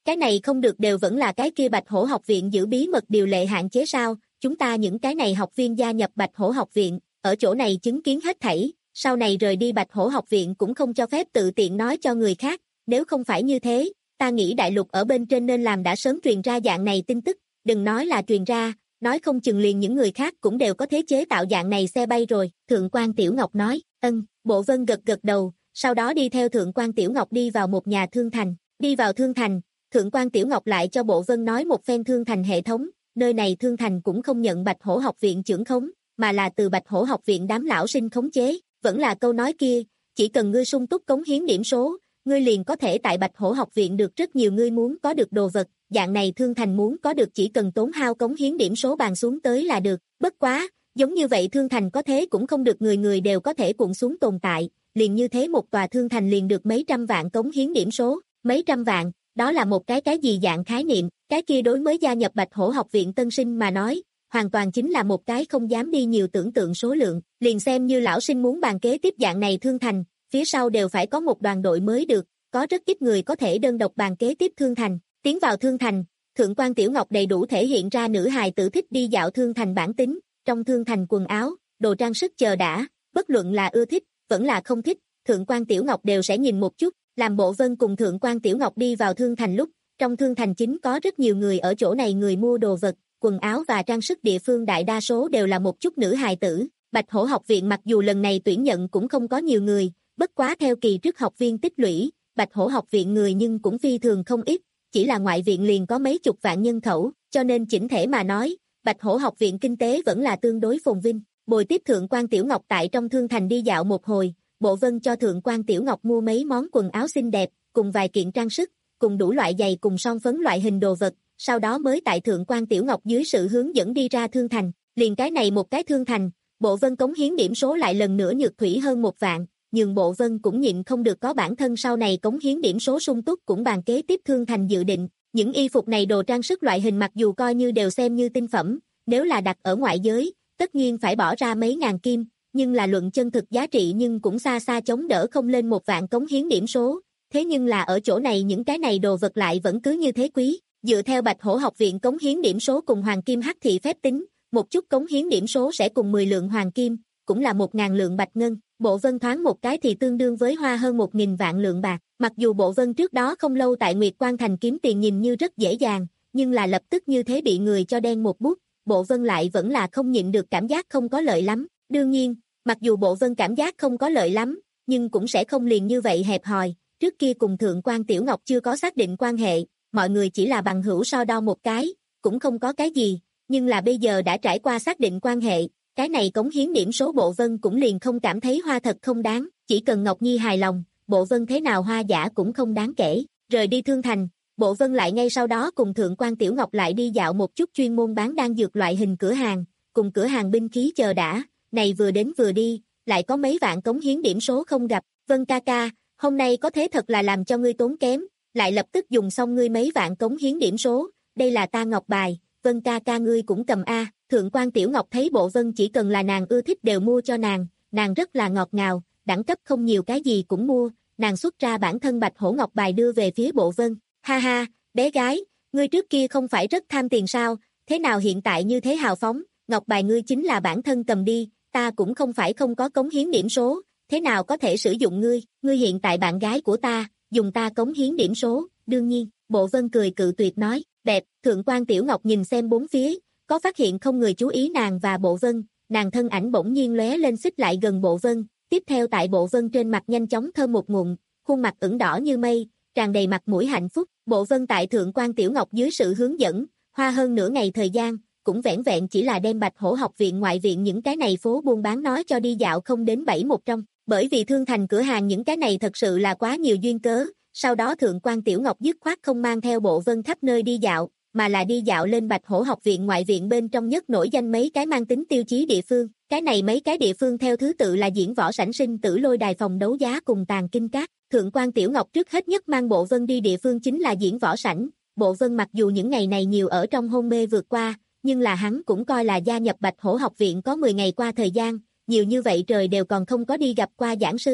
cái này không được đều vẫn là cái kia Bạch Hổ học viện giữ bí mật điều lệ hạn chế sao, chúng ta những cái này học viên gia nhập Bạch Hổ học viện, ở chỗ này chứng kiến hết thảy, sau này rời đi Bạch Hổ học viện cũng không cho phép tự tiện nói cho người khác, nếu không phải như thế, ta nghĩ đại lục ở bên trên nên làm đã sớm truyền ra dạng này tin tức, đừng nói là truyền ra, nói không chừng liền những người khác cũng đều có thế chế tạo dạng này xe bay rồi, Thượng quan Tiểu Ngọc nói, ân, Bộ Vân gật gật đầu, sau đó đi theo Thượng quan Tiểu Ngọc đi vào một nhà thương thành, đi vào thương thành, Thượng quan Tiểu Ngọc lại cho Bộ Vân nói một phen thương thành hệ thống, nơi này thương thành cũng không nhận Bạch Hổ học viện trưởng khống, mà là từ Bạch Hổ học viện đám lão sinh khống chế, vẫn là câu nói kia, chỉ cần ngươi sung túc cống hiến điểm số, ngươi liền có thể tại Bạch Hổ học viện được rất nhiều ngươi muốn có được đồ vật, dạng này thương thành muốn có được chỉ cần tốn hao cống hiến điểm số bàn xuống tới là được, bất quá, giống như vậy thương thành có thế cũng không được người người đều có thể cuộn xuống tồn tại, liền như thế một tòa thương thành liền được mấy trăm vạn cống hiến điểm số, mấy trăm vạn, đó là một cái cái gì dạng khái niệm, cái kia đối mới gia nhập Bạch Hổ học viện tân sinh mà nói, hoàn toàn chính là một cái không dám đi nhiều tưởng tượng số lượng, liền xem như lão sinh muốn bàn kế tiếp dạng này thương thành, phía sau đều phải có một đoàn đội mới được, có rất ít người có thể đơn độc bàn kế tiếp thương thành, tiến vào thương thành, Thượng quan Tiểu Ngọc đầy đủ thể hiện ra nữ hài tử thích đi dạo thương thành bản tính, trong thương thành quần áo, đồ trang sức chờ đã, bất luận là ưa thích, vẫn là không thích, Thượng quan Tiểu Ngọc đều sẽ nhìn một chút, làm Bộ Vân cùng Thượng quan Tiểu Ngọc đi vào thương thành lúc, trong thương thành chính có rất nhiều người ở chỗ này người mua đồ vật, quần áo và trang sức địa phương đại đa số đều là một chút nữ hài tử, Bạch Hổ học viện mặc dù lần này tuyển nhận cũng không có nhiều người, bất quá theo kỳ trước học viên tích lũy, Bạch Hổ học viện người nhưng cũng phi thường không ít, chỉ là ngoại viện liền có mấy chục vạn nhân khẩu, cho nên chỉnh thể mà nói, Bạch Hổ học viện kinh tế vẫn là tương đối phồn vinh. Bồi tiếp Thượng quan Tiểu Ngọc tại trong thương thành đi dạo một hồi, Bộ Vân cho Thượng quan Tiểu Ngọc mua mấy món quần áo xinh đẹp, cùng vài kiện trang sức, cùng đủ loại giày cùng son phấn loại hình đồ vật, sau đó mới tại Thượng quan Tiểu Ngọc dưới sự hướng dẫn đi ra thương thành, liền cái này một cái thương thành, Bộ Vân cống hiến điểm số lại lần nữa nhược thủy hơn một vạn, nhưng Bộ Vân cũng nhịn không được có bản thân sau này cống hiến điểm số sung túc cũng bàn kế tiếp thương thành dự định, những y phục này đồ trang sức loại hình mặc dù coi như đều xem như tinh phẩm, nếu là đặt ở ngoại giới, tất nhiên phải bỏ ra mấy ngàn kim, nhưng là luận chân thực giá trị nhưng cũng xa xa chống đỡ không lên một vạn cống hiến điểm số, thế nhưng là ở chỗ này những cái này đồ vật lại vẫn cứ như thế quý, dựa theo Bạch Hổ học viện cống hiến điểm số cùng hoàng kim hắc thị phép tính, một chút cống hiến điểm số sẽ cùng mười lượng hoàng kim, cũng là một ngàn lượng bạch ngân, Bộ Vân thoáng một cái thì tương đương với hoa hơn một nghìn vạn lượng bạc, mặc dù Bộ Vân trước đó không lâu tại Nguyệt Quan Thành kiếm tiền nhìn như rất dễ dàng, nhưng là lập tức như thế bị người cho đen một bút, Bộ Vân lại vẫn là không nhịn được cảm giác không có lợi lắm, đương nhiên, mặc dù Bộ Vân cảm giác không có lợi lắm, nhưng cũng sẽ không liền như vậy hẹp hòi, trước kia cùng Thượng quan Tiểu Ngọc chưa có xác định quan hệ, mọi người chỉ là bằng hữu so đo một cái, cũng không có cái gì, nhưng là bây giờ đã trải qua xác định quan hệ, cái này cống hiến điểm số Bộ Vân cũng liền không cảm thấy hoa thật không đáng, chỉ cần Ngọc Nhi hài lòng, Bộ Vân thế nào hoa giả cũng không đáng kể, rời đi thương thành, Bộ Vân lại ngay sau đó cùng Thượng quan Tiểu Ngọc lại đi dạo một chút chuyên môn bán đan dược loại hình cửa hàng, cùng cửa hàng binh khí chờ đã, này vừa đến vừa đi, lại có mấy vạn cống hiến điểm số không gặp, Vân ca ca, hôm nay có thế thật là làm cho ngươi tốn kém, lại lập tức dùng xong ngươi mấy vạn cống hiến điểm số, đây là ta ngọc bài, Vân ca ca ngươi cũng cầm a. Thượng quan Tiểu Ngọc thấy Bộ Vân chỉ cần là nàng ưa thích đều mua cho nàng, nàng rất là ngọt ngào, đẳng cấp không nhiều cái gì cũng mua, nàng xuất ra bản thân Bạch Hổ ngọc bài đưa về phía Bộ Vân, ha ha, bé gái, ngươi trước kia không phải rất tham tiền sao, thế nào hiện tại như thế hào phóng, ngọc bài ngươi chính là bản thân cầm đi, ta cũng không phải không có cống hiến điểm số, thế nào có thể sử dụng ngươi, ngươi hiện tại bạn gái của ta, dùng ta cống hiến điểm số, đương nhiên, Bộ Vân cười cự tuyệt nói, đẹp, Thượng quan Tiểu Ngọc nhìn xem bốn phía, có phát hiện không người chú ý nàng và Bộ Vân, nàng thân ảnh bỗng nhiên lóe lên xích lại gần Bộ Vân, tiếp theo tại Bộ Vân trên mặt nhanh chóng thơm một ngụm, khuôn mặt ửng đỏ như mây, tràn đầy mặt mũi hạnh phúc, Bộ Vân tại Thượng quan Tiểu Ngọc dưới sự hướng dẫn, hoa hơn nửa ngày thời gian, cũng vẻn vẹn chỉ là đem Bạch Hổ học viện ngoại viện những cái này phố buôn bán nói cho đi dạo không đến bảy một trăm, bởi vì thương thành cửa hàng những cái này thật sự là quá nhiều duyên cớ, sau đó Thượng quan Tiểu Ngọc dứt khoát không mang theo Bộ Vân khắp nơi đi dạo, mà là đi dạo lên Bạch Hổ học viện ngoại viện bên trong nhất nổi danh mấy cái mang tính tiêu chí địa phương, cái này mấy cái địa phương theo thứ tự là diễn võ sảnh sinh tử lôi đài phòng đấu giá cùng tàng kinh các, Thượng quan Tiểu Ngọc trước hết nhất mang Bộ Vân đi địa phương chính là diễn võ sảnh, Bộ Vân mặc dù những ngày này nhiều ở trong hôn mê vượt qua, nhưng là hắn cũng coi là gia nhập Bạch Hổ học viện có mười ngày qua thời gian, nhiều như vậy trời đều còn không có đi gặp qua giảng sư,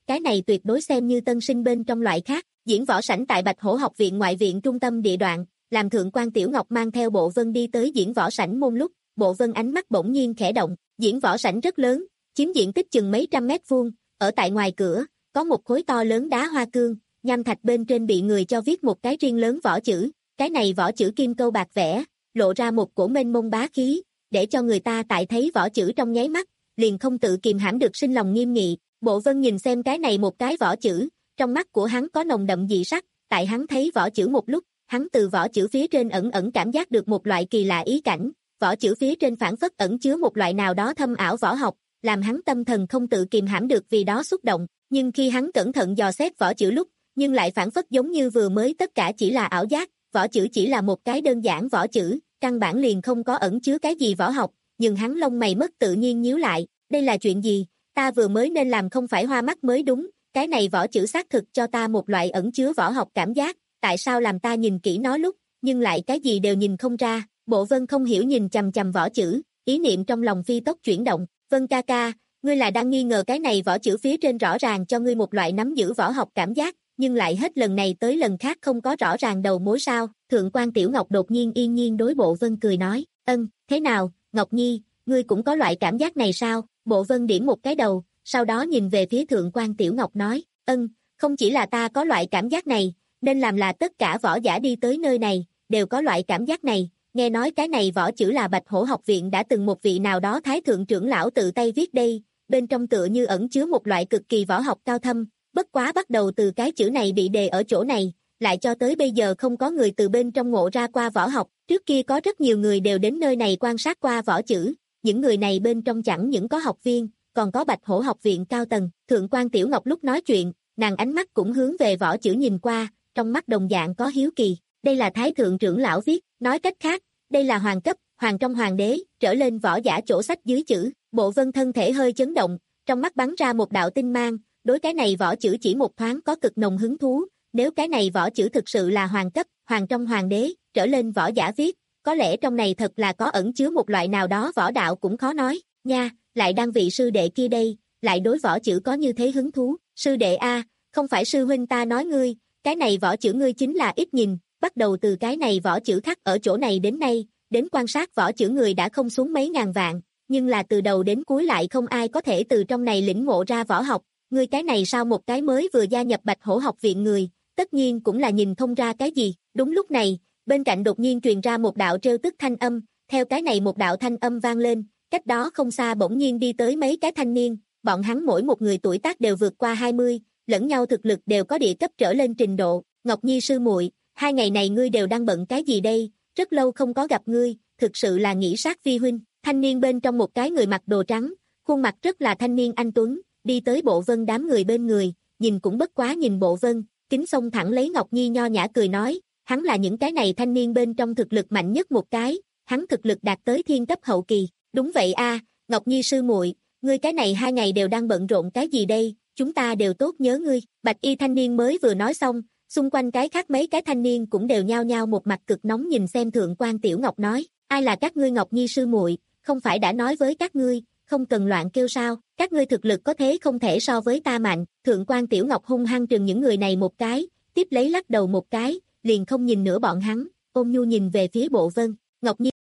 cái này tuyệt đối xem như tân sinh bên trong loại khác. Diễn võ sảnh tại Bạch Hổ học viện ngoại viện trung tâm địa đoạn, làm Thượng quan Tiểu Ngọc mang theo Bộ Vân đi tới diễn võ sảnh môn lúc, Bộ Vân ánh mắt bỗng nhiên khẽ động, diễn võ sảnh rất lớn, chiếm diện tích chừng mấy trăm mét vuông, ở tại ngoài cửa, có một khối to lớn đá hoa cương, nham thạch bên trên bị người cho viết một cái riêng lớn võ chữ, cái này võ chữ kim câu bạc vẽ, lộ ra một cổ mênh mông bá khí, để cho người ta tại thấy võ chữ trong nháy mắt, liền không tự kìm hãm được sinh lòng nghiêm nghị. Bộ Vân nhìn xem cái này một cái võ chữ, trong mắt của hắn có nồng đậm dị sắc, tại hắn thấy võ chữ một lúc, hắn từ võ chữ phía trên ẩn ẩn cảm giác được một loại kỳ lạ ý cảnh, võ chữ phía trên phản phất ẩn chứa một loại nào đó thâm ảo võ học, làm hắn tâm thần không tự kìm hãm được vì đó xúc động, nhưng khi hắn cẩn thận dò xét võ chữ lúc, nhưng lại phản phất giống như vừa mới tất cả chỉ là ảo giác, võ chữ chỉ là một cái đơn giản võ chữ, căn bản liền không có ẩn chứa cái gì võ học, nhưng hắn lông mày mất tự nhiên nhíu lại, đây là chuyện gì, ta vừa mới nên làm không phải hoa mắt mới đúng, cái này võ chữ xác thực cho ta một loại ẩn chứa võ học cảm giác, tại sao làm ta nhìn kỹ nó lúc, nhưng lại cái gì đều nhìn không ra. Bộ Vân không hiểu nhìn chằm chằm võ chữ, ý niệm trong lòng phi tốc chuyển động, Vân ca ca, ngươi là đang nghi ngờ cái này võ chữ phía trên rõ ràng cho ngươi một loại nắm giữ võ học cảm giác, nhưng lại hết lần này tới lần khác không có rõ ràng đầu mối sao. Thượng quan Tiểu Ngọc đột nhiên yên nhiên đối Bộ Vân cười nói, ân, thế nào, Ngọc Nhi, ngươi cũng có loại cảm giác này sao? Bộ Vân điểm một cái đầu, sau đó nhìn về phía Thượng quan Tiểu Ngọc nói, ân, không chỉ là ta có loại cảm giác này, nên làm là tất cả võ giả đi tới nơi này, đều có loại cảm giác này. Nghe nói cái này võ chữ là Bạch Hổ học viện đã từng một vị nào đó thái thượng trưởng lão tự tay viết đây, bên trong tựa như ẩn chứa một loại cực kỳ võ học cao thâm, bất quá bắt đầu từ cái chữ này bị đề ở chỗ này, lại cho tới bây giờ không có người từ bên trong ngộ ra qua võ học, trước kia có rất nhiều người đều đến nơi này quan sát qua võ chữ, những người này bên trong chẳng những có học viên, còn có Bạch Hổ học viện cao tầng. Thượng quan Tiểu Ngọc lúc nói chuyện, nàng ánh mắt cũng hướng về võ chữ nhìn qua, trong mắt đồng dạng có hiếu kỳ, đây là thái thượng trưởng lão viết, nói cách khác, đây là hoàng cấp, hoàng trong hoàng đế, trở lên võ giả chỗ sách dưới chữ. Bộ Vân thân thể hơi chấn động, trong mắt bắn ra một đạo tinh mang, đối cái này võ chữ chỉ một thoáng có cực nồng hứng thú, nếu cái này võ chữ thực sự là hoàng cấp, hoàng trong hoàng đế, trở lên võ giả viết, có lẽ trong này thật là có ẩn chứa một loại nào đó võ đạo cũng khó nói, nha, lại đang vị sư đệ kia đây, lại đối võ chữ có như thế hứng thú, sư đệ a, không phải sư huynh ta nói ngươi, cái này võ chữ ngươi chính là ít nhìn, bắt đầu từ cái này võ chữ khắc ở chỗ này đến nay, đến quan sát võ chữ người đã không xuống mấy ngàn vạn, nhưng là từ đầu đến cuối lại không ai có thể từ trong này lĩnh ngộ ra võ học, ngươi cái này sao một cái mới vừa gia nhập Bạch Hổ học viện người, tất nhiên cũng là nhìn không ra cái gì. Đúng lúc này, bên cạnh đột nhiên truyền ra một đạo trêu tức thanh âm, theo cái này một đạo thanh âm vang lên, cách đó không xa bỗng nhiên đi tới mấy cái thanh niên, bọn hắn mỗi một người tuổi tác đều vượt qua hai mươi, lẫn nhau thực lực đều có địa cấp trở lên trình độ. Ngọc Nhi sư muội, hai ngày này ngươi đều đang bận cái gì đây, rất lâu không có gặp ngươi, thực sự là nghĩ sát vi huynh. Thanh niên bên trong một cái người mặc đồ trắng, khuôn mặt rất là thanh niên anh tuấn, đi tới Bộ Vân đám người bên người, nhìn cũng bất quá nhìn Bộ Vân, kính xông thẳng lấy Ngọc Nhi nho nhã cười nói, hắn là những cái này thanh niên bên trong thực lực mạnh nhất một cái, hắn thực lực đạt tới thiên cấp hậu kỳ. Đúng vậy a, Ngọc Nhi sư muội, ngươi cái này hai ngày đều đang bận rộn cái gì đây, chúng ta đều tốt nhớ ngươi. Bạch y thanh niên mới vừa nói xong, xung quanh cái khác mấy cái thanh niên cũng đều nhao nhao một mặt cực nóng nhìn xem Thượng quan Tiểu Ngọc nói, ai là các ngươi Ngọc Nhi sư muội, không phải đã nói với các ngươi, không cần loạn kêu sao, các ngươi thực lực có thế không thể so với ta mạnh. Thượng quan Tiểu Ngọc hung hăng trừng những người này một cái, tiếp lấy lắc đầu một cái, liền không nhìn nữa bọn hắn, ôn nhu nhìn về phía Bộ Vân. Ngọc Nhi.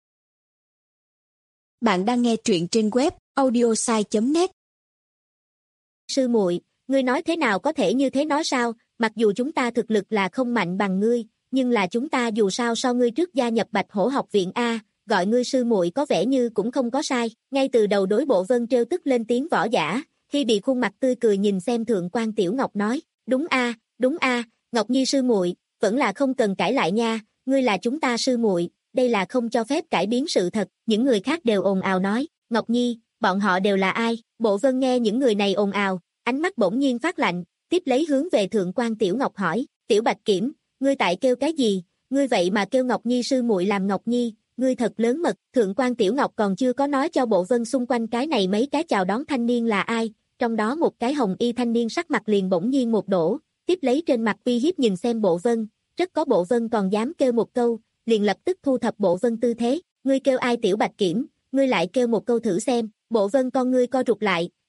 Bạn đang nghe truyện trên web audiosai chấm net. Sư muội, ngươi nói thế nào có thể như thế nói sao, mặc dù chúng ta thực lực là không mạnh bằng ngươi, nhưng là chúng ta dù sao so ngươi trước gia nhập Bạch Hổ học viện a, gọi ngươi sư muội có vẻ như cũng không có sai. Ngay từ đầu đối Bộ Vân trêu tức lên tiếng võ giả, khi bị khuôn mặt tươi cười nhìn xem Thượng quan Tiểu Ngọc nói, đúng a, đúng a, Ngọc Nhi sư muội, vẫn là không cần cãi lại nha, ngươi là chúng ta sư muội, đây là không cho phép cải biến sự thật. Những người khác đều ồn ào nói, Ngọc Nhi, bọn họ đều là ai? Bộ Vân nghe những người này ồn ào, ánh mắt bỗng nhiên phát lạnh, tiếp lấy hướng về Thượng quan Tiểu Ngọc hỏi, Tiểu Bạch Kiểm, ngươi tại kêu cái gì? Ngươi vậy mà kêu Ngọc Nhi sư muội làm Ngọc Nhi, ngươi thật lớn mật. Thượng quan Tiểu Ngọc còn chưa có nói cho Bộ Vân xung quanh cái này mấy cái chào đón thanh niên là ai, trong đó một cái hồng y thanh niên sắc mặt liền bỗng nhiên một đổ, tiếp lấy trên mặt uy hiếp nhìn xem Bộ Vân, rất có Bộ Vân còn dám kêu một câu, liền lập tức thu thập Bộ Vân tư thế, ngươi kêu ai Tiểu Bạch Kiểm, ngươi lại kêu một câu thử xem. Bộ Vân con ngươi co rụt lại,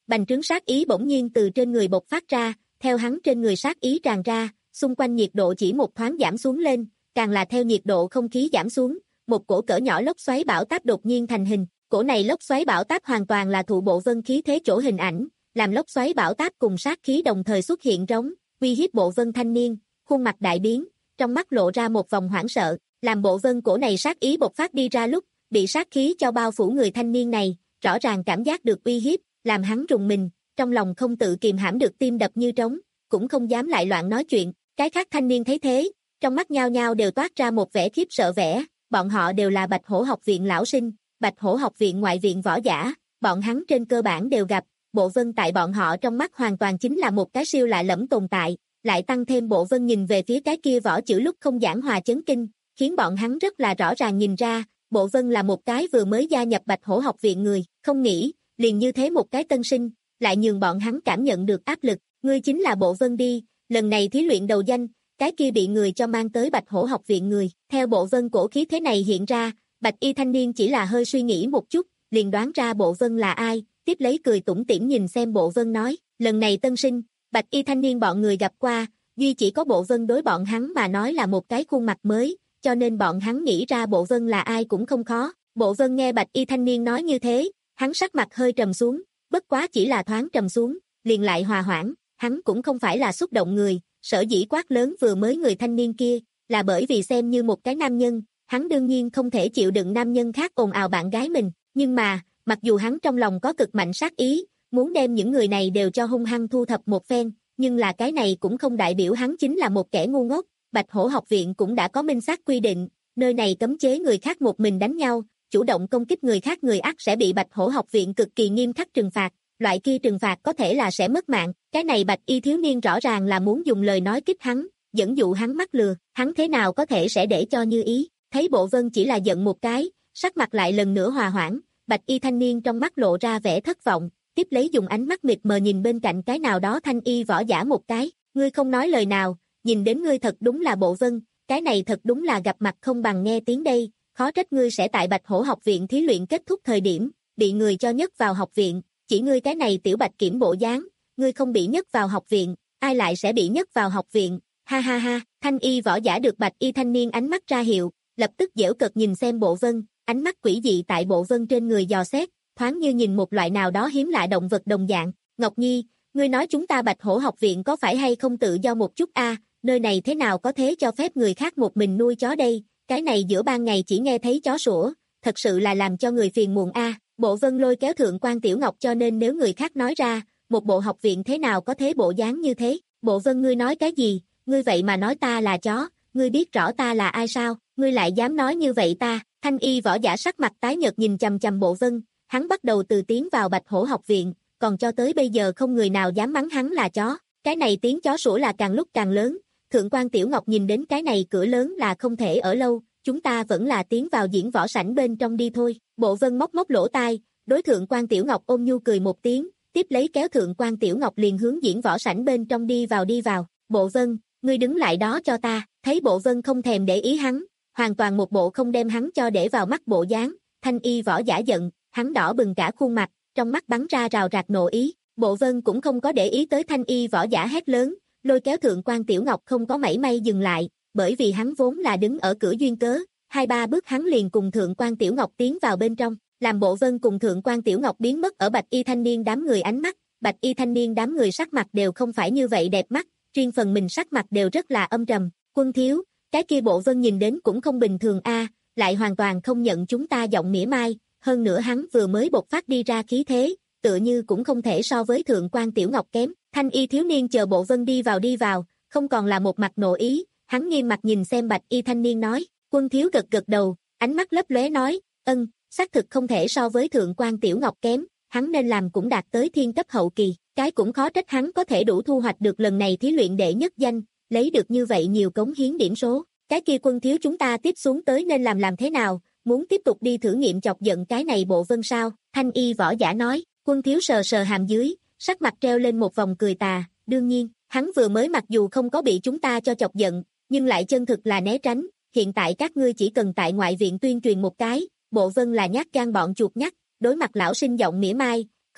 bành trướng sát ý bỗng nhiên từ trên người bộc phát ra, theo hắn trên người sát ý tràn ra, xung quanh nhiệt độ chỉ một thoáng giảm xuống lên, càng là theo nhiệt độ không khí giảm xuống, một cổ cỡ nhỏ lốc xoáy bão táp đột nhiên thành hình, cổ này lốc xoáy bão táp hoàn toàn là thụ bộ vân khí thế chỗ hình ảnh, làm lốc xoáy bão táp cùng sát khí đồng thời xuất hiện trống, uy hiếp bộ vân thanh niên, khuôn mặt đại biến, trong mắt lộ ra một vòng hoảng sợ, làm bộ vân cổ này sát ý bộc phát đi ra lúc, bị sát khí cho bao phủ người thanh niên này, rõ ràng cảm giác được uy hiếp, làm hắn rùng mình, trong lòng không tự kìm hãm được tim đập như trống, cũng không dám lại loạn nói chuyện, cái khác thanh niên thấy thế, trong mắt nhao nhao đều toát ra một vẻ khiếp sợ vẻ, bọn họ đều là Bạch Hổ học viện lão sinh, Bạch Hổ học viện ngoại viện võ giả, bọn hắn trên cơ bản đều gặp, bộ vân tại bọn họ trong mắt hoàn toàn chính là một cái siêu lạ lẫm tồn tại, lại tăng thêm bộ vân nhìn về phía cái kia võ chữ lúc không giảng hòa chấn kinh, khiến bọn hắn rất là rõ ràng nhìn ra, bộ vân là một cái vừa mới gia nhập Bạch Hổ học viện người, không nghĩ, liền như thế một cái tân sinh, lại nhường bọn hắn cảm nhận được áp lực, ngươi chính là bộ vân đi, lần này thí luyện đầu danh, cái kia bị người cho mang tới Bạch Hổ học viện người, theo bộ vân cổ khí thế này hiện ra, Bạch y thanh niên chỉ là hơi suy nghĩ một chút, liền đoán ra bộ vân là ai, tiếp lấy cười tủm tỉm nhìn xem bộ vân nói, lần này tân sinh, Bạch y thanh niên bọn người gặp qua, duy chỉ có bộ vân đối bọn hắn mà nói là một cái khuôn mặt mới, cho nên bọn hắn nghĩ ra bộ vân là ai cũng không khó, bộ vân nghe Bạch y thanh niên nói như thế, hắn sắc mặt hơi trầm xuống, bất quá chỉ là thoáng trầm xuống, liền lại hòa hoãn, hắn cũng không phải là xúc động người, sở dĩ quát lớn vừa mới người thanh niên kia, là bởi vì xem như một cái nam nhân, hắn đương nhiên không thể chịu đựng nam nhân khác ồn ào bạn gái mình, nhưng mà, mặc dù hắn trong lòng có cực mạnh sát ý, muốn đem những người này đều cho hung hăng thu thập một phen, nhưng là cái này cũng không đại biểu hắn chính là một kẻ ngu ngốc, Bạch Hổ học viện cũng đã có minh xác quy định, nơi này cấm chế người khác một mình đánh nhau, chủ động công kích người khác người ắt sẽ bị Bạch Hổ học viện cực kỳ nghiêm khắc trừng phạt, loại kia trừng phạt có thể là sẽ mất mạng, cái này Bạch y thiếu niên rõ ràng là muốn dùng lời nói kích hắn, dẫn dụ hắn mắc lừa, hắn thế nào có thể sẽ để cho như ý, thấy bộ vân chỉ là giận một cái, sắc mặt lại lần nữa hòa hoãn, Bạch y thanh niên trong mắt lộ ra vẻ thất vọng, tiếp lấy dùng ánh mắt mịt mờ nhìn bên cạnh cái nào đó thanh y võ giả một cái, ngươi không nói lời nào, nhìn đến ngươi thật đúng là bộ vân, cái này thật đúng là gặp mặt không bằng nghe tiếng đây, khó trách ngươi sẽ tại Bạch Hổ học viện thí luyện kết thúc thời điểm, bị người cho nhấc vào học viện, chỉ ngươi cái này tiểu Bạch kiểm bộ dáng, ngươi không bị nhấc vào học viện, ai lại sẽ bị nhấc vào học viện, ha ha ha, thanh y võ giả được Bạch y thanh niên ánh mắt ra hiệu, lập tức giễu cợt nhìn xem bộ vân, ánh mắt quỷ dị tại bộ vân trên người dò xét, thoáng như nhìn một loại nào đó hiếm lạ động vật đồng dạng, Ngọc Nhi, ngươi nói chúng ta Bạch Hổ học viện có phải hay không tự do một chút a? Nơi này thế nào có thế cho phép người khác một mình nuôi chó đây, cái này giữa ban ngày chỉ nghe thấy chó sủa, thật sự là làm cho người phiền muộn a. Bộ vân lôi kéo thượng quan Tiểu Ngọc cho nên nếu người khác nói ra, một bộ học viện thế nào có thế bộ dáng như thế, bộ vân ngươi nói cái gì, ngươi vậy mà nói ta là chó, ngươi biết rõ ta là ai sao, ngươi lại dám nói như vậy ta, thanh y võ giả sắc mặt tái nhợt nhìn chằm chằm bộ vân, hắn bắt đầu từ tiến vào Bạch Hổ học viện, còn cho tới bây giờ không người nào dám mắng hắn là chó, cái này tiếng chó sủa là càng lúc càng lớn, thượng quan Tiểu Ngọc nhìn đến cái này cửa lớn là không thể ở lâu, chúng ta vẫn là tiến vào diễn võ sảnh bên trong đi thôi, bộ vân móc móc lỗ tai, đối thượng quan Tiểu Ngọc ôm nhu cười một tiếng, tiếp lấy kéo thượng quan Tiểu Ngọc liền hướng diễn võ sảnh bên trong đi vào đi vào, bộ vân, ngươi đứng lại đó cho ta, thấy bộ vân không thèm để ý hắn, hoàn toàn một bộ không đem hắn cho để vào mắt bộ dáng, thanh y võ giả giận, hắn đỏ bừng cả khuôn mặt, trong mắt bắn ra rào rạt nộ ý, bộ vân cũng không có để ý tới thanh y võ giả hét lớn, lôi kéo thượng quan Tiểu Ngọc không có mảy may dừng lại, bởi vì hắn vốn là đứng ở cửa duyên cớ, hai ba bước hắn liền cùng thượng quan Tiểu Ngọc tiến vào bên trong, làm bộ vân cùng thượng quan Tiểu Ngọc biến mất ở Bạch y thanh niên đám người ánh mắt, Bạch y thanh niên đám người sắc mặt đều không phải như vậy đẹp mắt, riêng phần mình sắc mặt đều rất là âm trầm, Quân thiếu, cái kia bộ vân nhìn đến cũng không bình thường a, lại hoàn toàn không nhận chúng ta giọng mỉa mai, hơn nữa hắn vừa mới bộc phát đi ra khí thế, tựa như cũng không thể so với thượng quan Tiểu Ngọc kém, thanh y thiếu niên chờ bộ vân đi vào đi vào, không còn là một mặt nộ ý, hắn nghiêm mặt nhìn xem Bạch y thanh niên nói, Quân thiếu gật gật đầu, ánh mắt lấp lóe nói, ân, xác thực không thể so với thượng quan Tiểu Ngọc kém, hắn nên làm cũng đạt tới thiên cấp hậu kỳ, cái cũng khó trách hắn có thể đủ thu hoạch được lần này thí luyện đệ nhất danh, lấy được như vậy nhiều cống hiến điểm số, cái kia Quân thiếu chúng ta tiếp xuống tới nên làm làm thế nào, muốn tiếp tục đi thử nghiệm chọc giận cái này bộ vân sao, thanh y võ giả nói, Quân thiếu sờ sờ hàm dưới, sắc mặt treo lên một vòng cười tà, đương nhiên, hắn vừa mới mặc dù không có bị chúng ta cho chọc giận, nhưng lại chân thực là né tránh, hiện tại các ngươi chỉ cần tại ngoại viện tuyên truyền một cái, bộ vân là nhát gan bọn chuột nhắt, đối mặt lão sinh giọng mỉa mai,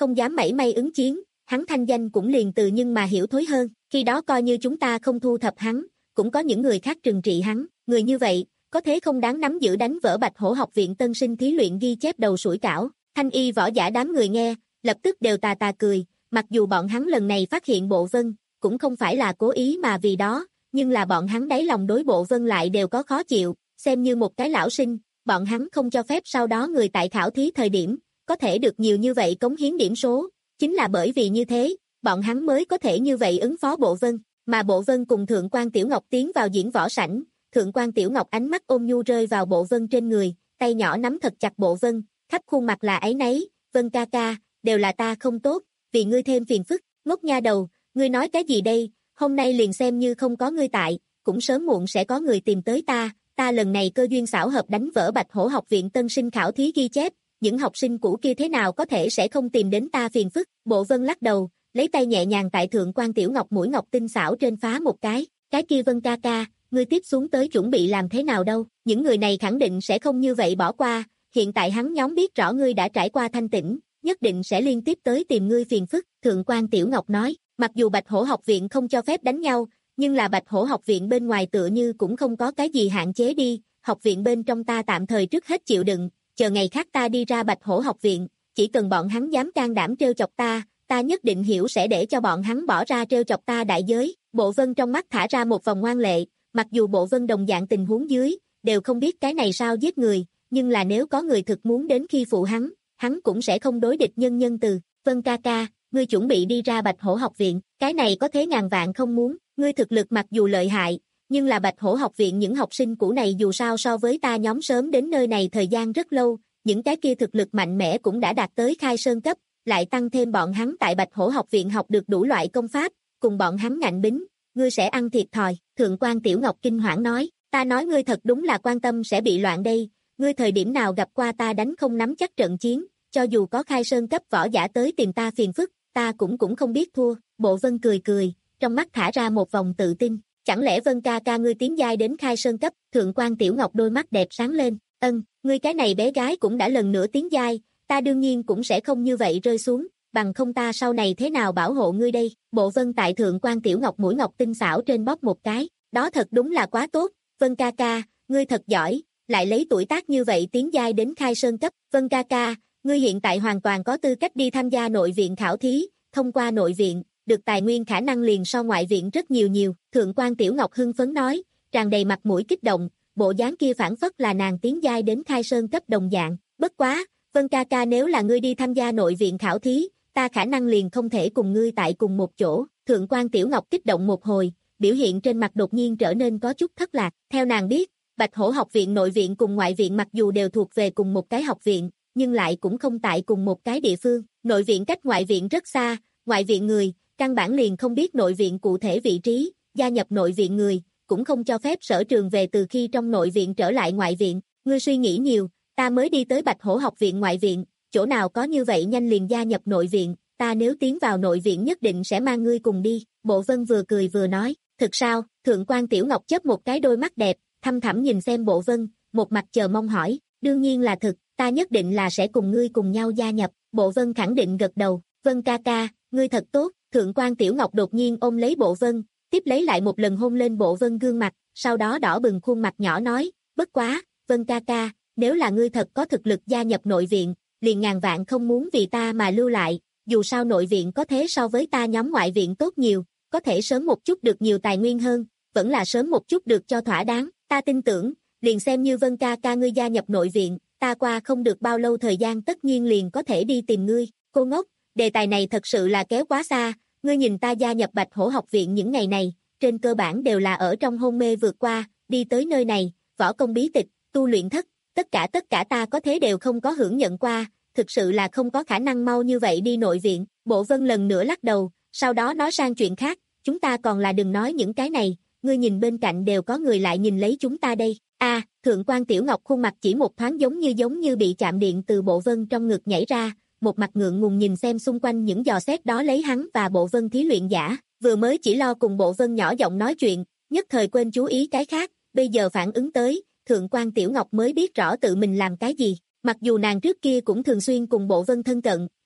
không dám mảy may ứng chiến, hắn thanh danh cũng liền từ nhưng mà hiểu thối hơn, khi đó coi như chúng ta không thu thập hắn, cũng có những người khác trừng trị hắn, người như vậy, có thế không đáng nắm giữ đánh vỡ Bạch Hổ học viện tân sinh thí luyện ghi chép đầu sủi cảo. Thanh y võ giả đám người nghe, lập tức đều tà tà cười, mặc dù bọn hắn lần này phát hiện Bộ Vân, cũng không phải là cố ý mà vì đó, nhưng là bọn hắn đáy lòng đối Bộ Vân lại đều có khó chịu, xem như một cái lão sinh, bọn hắn không cho phép sau đó người tại khảo thí thời điểm, có thể được nhiều như vậy cống hiến điểm số, chính là bởi vì như thế, bọn hắn mới có thể như vậy ứng phó Bộ Vân, mà Bộ Vân cùng Thượng quan Tiểu Ngọc tiến vào diễn võ sảnh, Thượng quan Tiểu Ngọc ánh mắt ôn nhu rơi vào Bộ Vân trên người, tay nhỏ nắm thật chặt Bộ Vân, khắp khuôn mặt là áy náy, Vân ca ca, đều là ta không tốt, vì ngươi thêm phiền phức, ngốc nha đầu, ngươi nói cái gì đây, hôm nay liền xem như không có ngươi tại, cũng sớm muộn sẽ có người tìm tới ta, ta lần này cơ duyên xảo hợp đánh vỡ Bạch Hổ học viện tân sinh khảo thí ghi chép, những học sinh cũ kia thế nào có thể sẽ không tìm đến ta phiền phức, Bộ Vân lắc đầu, lấy tay nhẹ nhàng tại Thượng quan Tiểu Ngọc mũi ngọc tinh xảo trên phá một cái, cái kia Vân ca ca, ngươi tiếp xuống tới chuẩn bị làm thế nào đâu, những người này khẳng định sẽ không như vậy bỏ qua, hiện tại hắn nhóm biết rõ ngươi đã trải qua thanh tĩnh, nhất định sẽ liên tiếp tới tìm ngươi phiền phức, Thượng quan Tiểu Ngọc nói, mặc dù Bạch Hổ học viện không cho phép đánh nhau, nhưng là Bạch Hổ học viện bên ngoài tựa như cũng không có cái gì hạn chế đi, học viện bên trong ta tạm thời trước hết chịu đựng, chờ ngày khác ta đi ra Bạch Hổ học viện, chỉ cần bọn hắn dám can đảm trêu chọc ta, ta nhất định hiểu sẽ để cho bọn hắn bỏ ra trêu chọc ta đại giới, Bộ Vân trong mắt thả ra một vòng ngoan lệ, mặc dù Bộ Vân đồng dạng tình huống dưới, đều không biết cái này sao giết người, nhưng là nếu có người thực muốn đến khi phụ hắn, hắn cũng sẽ không đối địch nhân nhân từ, Vân ca ca, ngươi chuẩn bị đi ra Bạch Hổ học viện, cái này có thế ngàn vạn không muốn, ngươi thực lực mặc dù lợi hại, nhưng là Bạch Hổ học viện những học sinh cũ này dù sao so với ta nhóm sớm đến nơi này thời gian rất lâu, những cái kia thực lực mạnh mẽ cũng đã đạt tới khai sơn cấp, lại tăng thêm bọn hắn tại Bạch Hổ học viện học được đủ loại công pháp, cùng bọn hắn ngạnh bính, ngươi sẽ ăn thiệt thòi, Thượng quan Tiểu Ngọc kinh hoảng nói, ta nói ngươi thật đúng là quan tâm sẽ bị loạn đây, ngươi thời điểm nào gặp qua ta đánh không nắm chắc trận chiến, cho dù có khai sơn cấp võ giả tới tìm ta phiền phức, ta cũng cũng không biết thua, Bộ Vân cười cười, trong mắt thả ra một vòng tự tin, chẳng lẽ Vân ca ca ngươi tiến giai đến khai sơn cấp, Thượng quan Tiểu Ngọc đôi mắt đẹp sáng lên, ân, ngươi cái này bé gái cũng đã lần nữa tiến giai, ta đương nhiên cũng sẽ không như vậy rơi xuống, bằng không ta sau này thế nào bảo hộ ngươi đây, Bộ Vân tại Thượng quan Tiểu Ngọc mũi ngọc tinh xảo trên bóp một cái, đó thật đúng là quá tốt, Vân ca ca, ngươi thật giỏi, lại lấy tuổi tác như vậy tiến giai đến khai sơn cấp, Vân ca ca, ngươi hiện tại hoàn toàn có tư cách đi tham gia nội viện khảo thí, thông qua nội viện, được tài nguyên khả năng liền so ngoại viện rất nhiều nhiều, Thượng quan Tiểu Ngọc hưng phấn nói, tràn đầy mặt mũi kích động, bộ dáng kia phản phất là nàng tiến giai đến khai sơn cấp đồng dạng, bất quá, Vân ca ca nếu là ngươi đi tham gia nội viện khảo thí, ta khả năng liền không thể cùng ngươi tại cùng một chỗ, Thượng quan Tiểu Ngọc kích động một hồi, biểu hiện trên mặt đột nhiên trở nên có chút thất lạc, theo nàng biết, Bạch Hổ học viện nội viện cùng ngoại viện mặc dù đều thuộc về cùng một cái học viện, nhưng lại cũng không tại cùng một cái địa phương, nội viện cách ngoại viện rất xa, ngoại viện người, căn bản liền không biết nội viện cụ thể vị trí, gia nhập nội viện người, cũng không cho phép sở trường về từ khi trong nội viện trở lại ngoại viện, ngươi suy nghĩ nhiều, ta mới đi tới Bạch Hổ học viện ngoại viện, chỗ nào có như vậy nhanh liền gia nhập nội viện, ta nếu tiến vào nội viện nhất định sẽ mang ngươi cùng đi, Bộ Vân vừa cười vừa nói, thực sao, Thượng quan Tiểu Ngọc chớp một cái đôi mắt đẹp, thăm thẳm nhìn xem Bộ Vân, một mặt chờ mong hỏi, đương nhiên là thực, ta nhất định là sẽ cùng ngươi cùng nhau gia nhập, Bộ Vân khẳng định gật đầu, Vân ca ca, ngươi thật tốt, Thượng quan Tiểu Ngọc đột nhiên ôm lấy Bộ Vân, tiếp lấy lại một lần hôn lên Bộ Vân gương mặt, sau đó đỏ bừng khuôn mặt nhỏ nói, bất quá, Vân ca ca, nếu là ngươi thật có thực lực gia nhập nội viện, liền ngàn vạn không muốn vì ta mà lưu lại, dù sao nội viện có thế so với ta nhóm ngoại viện tốt nhiều, có thể sớm một chút được nhiều tài nguyên hơn, vẫn là sớm một chút được cho thỏa đáng, ta tin tưởng, liền xem như Vân ca ca ngươi gia nhập nội viện, ta qua không được bao lâu thời gian tất nhiên liền có thể đi tìm ngươi, cô ngốc, đề tài này thật sự là kéo quá xa, ngươi nhìn ta gia nhập Bạch Hổ học viện những ngày này, trên cơ bản đều là ở trong hôn mê vượt qua, đi tới nơi này, võ công bí tịch, tu luyện thất, tất cả tất cả ta có thế đều không có hưởng nhận qua, thực sự là không có khả năng mau như vậy đi nội viện, Bộ Vân lần nữa lắc đầu, sau đó nói sang chuyện khác, chúng ta còn là đừng nói những cái này, ngươi nhìn bên cạnh đều có người lại nhìn lấy chúng ta đây, a à, Thượng quan Tiểu Ngọc khuôn mặt chỉ một thoáng giống như giống như bị chạm điện từ Bộ Vân trong ngực nhảy ra, một mặt ngượng ngùng nhìn xem xung quanh những dò xét đó lấy hắn và Bộ Vân thí luyện giả, vừa mới chỉ lo cùng Bộ Vân nhỏ giọng nói chuyện, nhất thời quên chú ý cái khác, bây giờ phản ứng tới, Thượng quan Tiểu Ngọc mới biết rõ tự mình làm cái gì, mặc dù nàng trước kia cũng thường xuyên cùng Bộ Vân thân cận,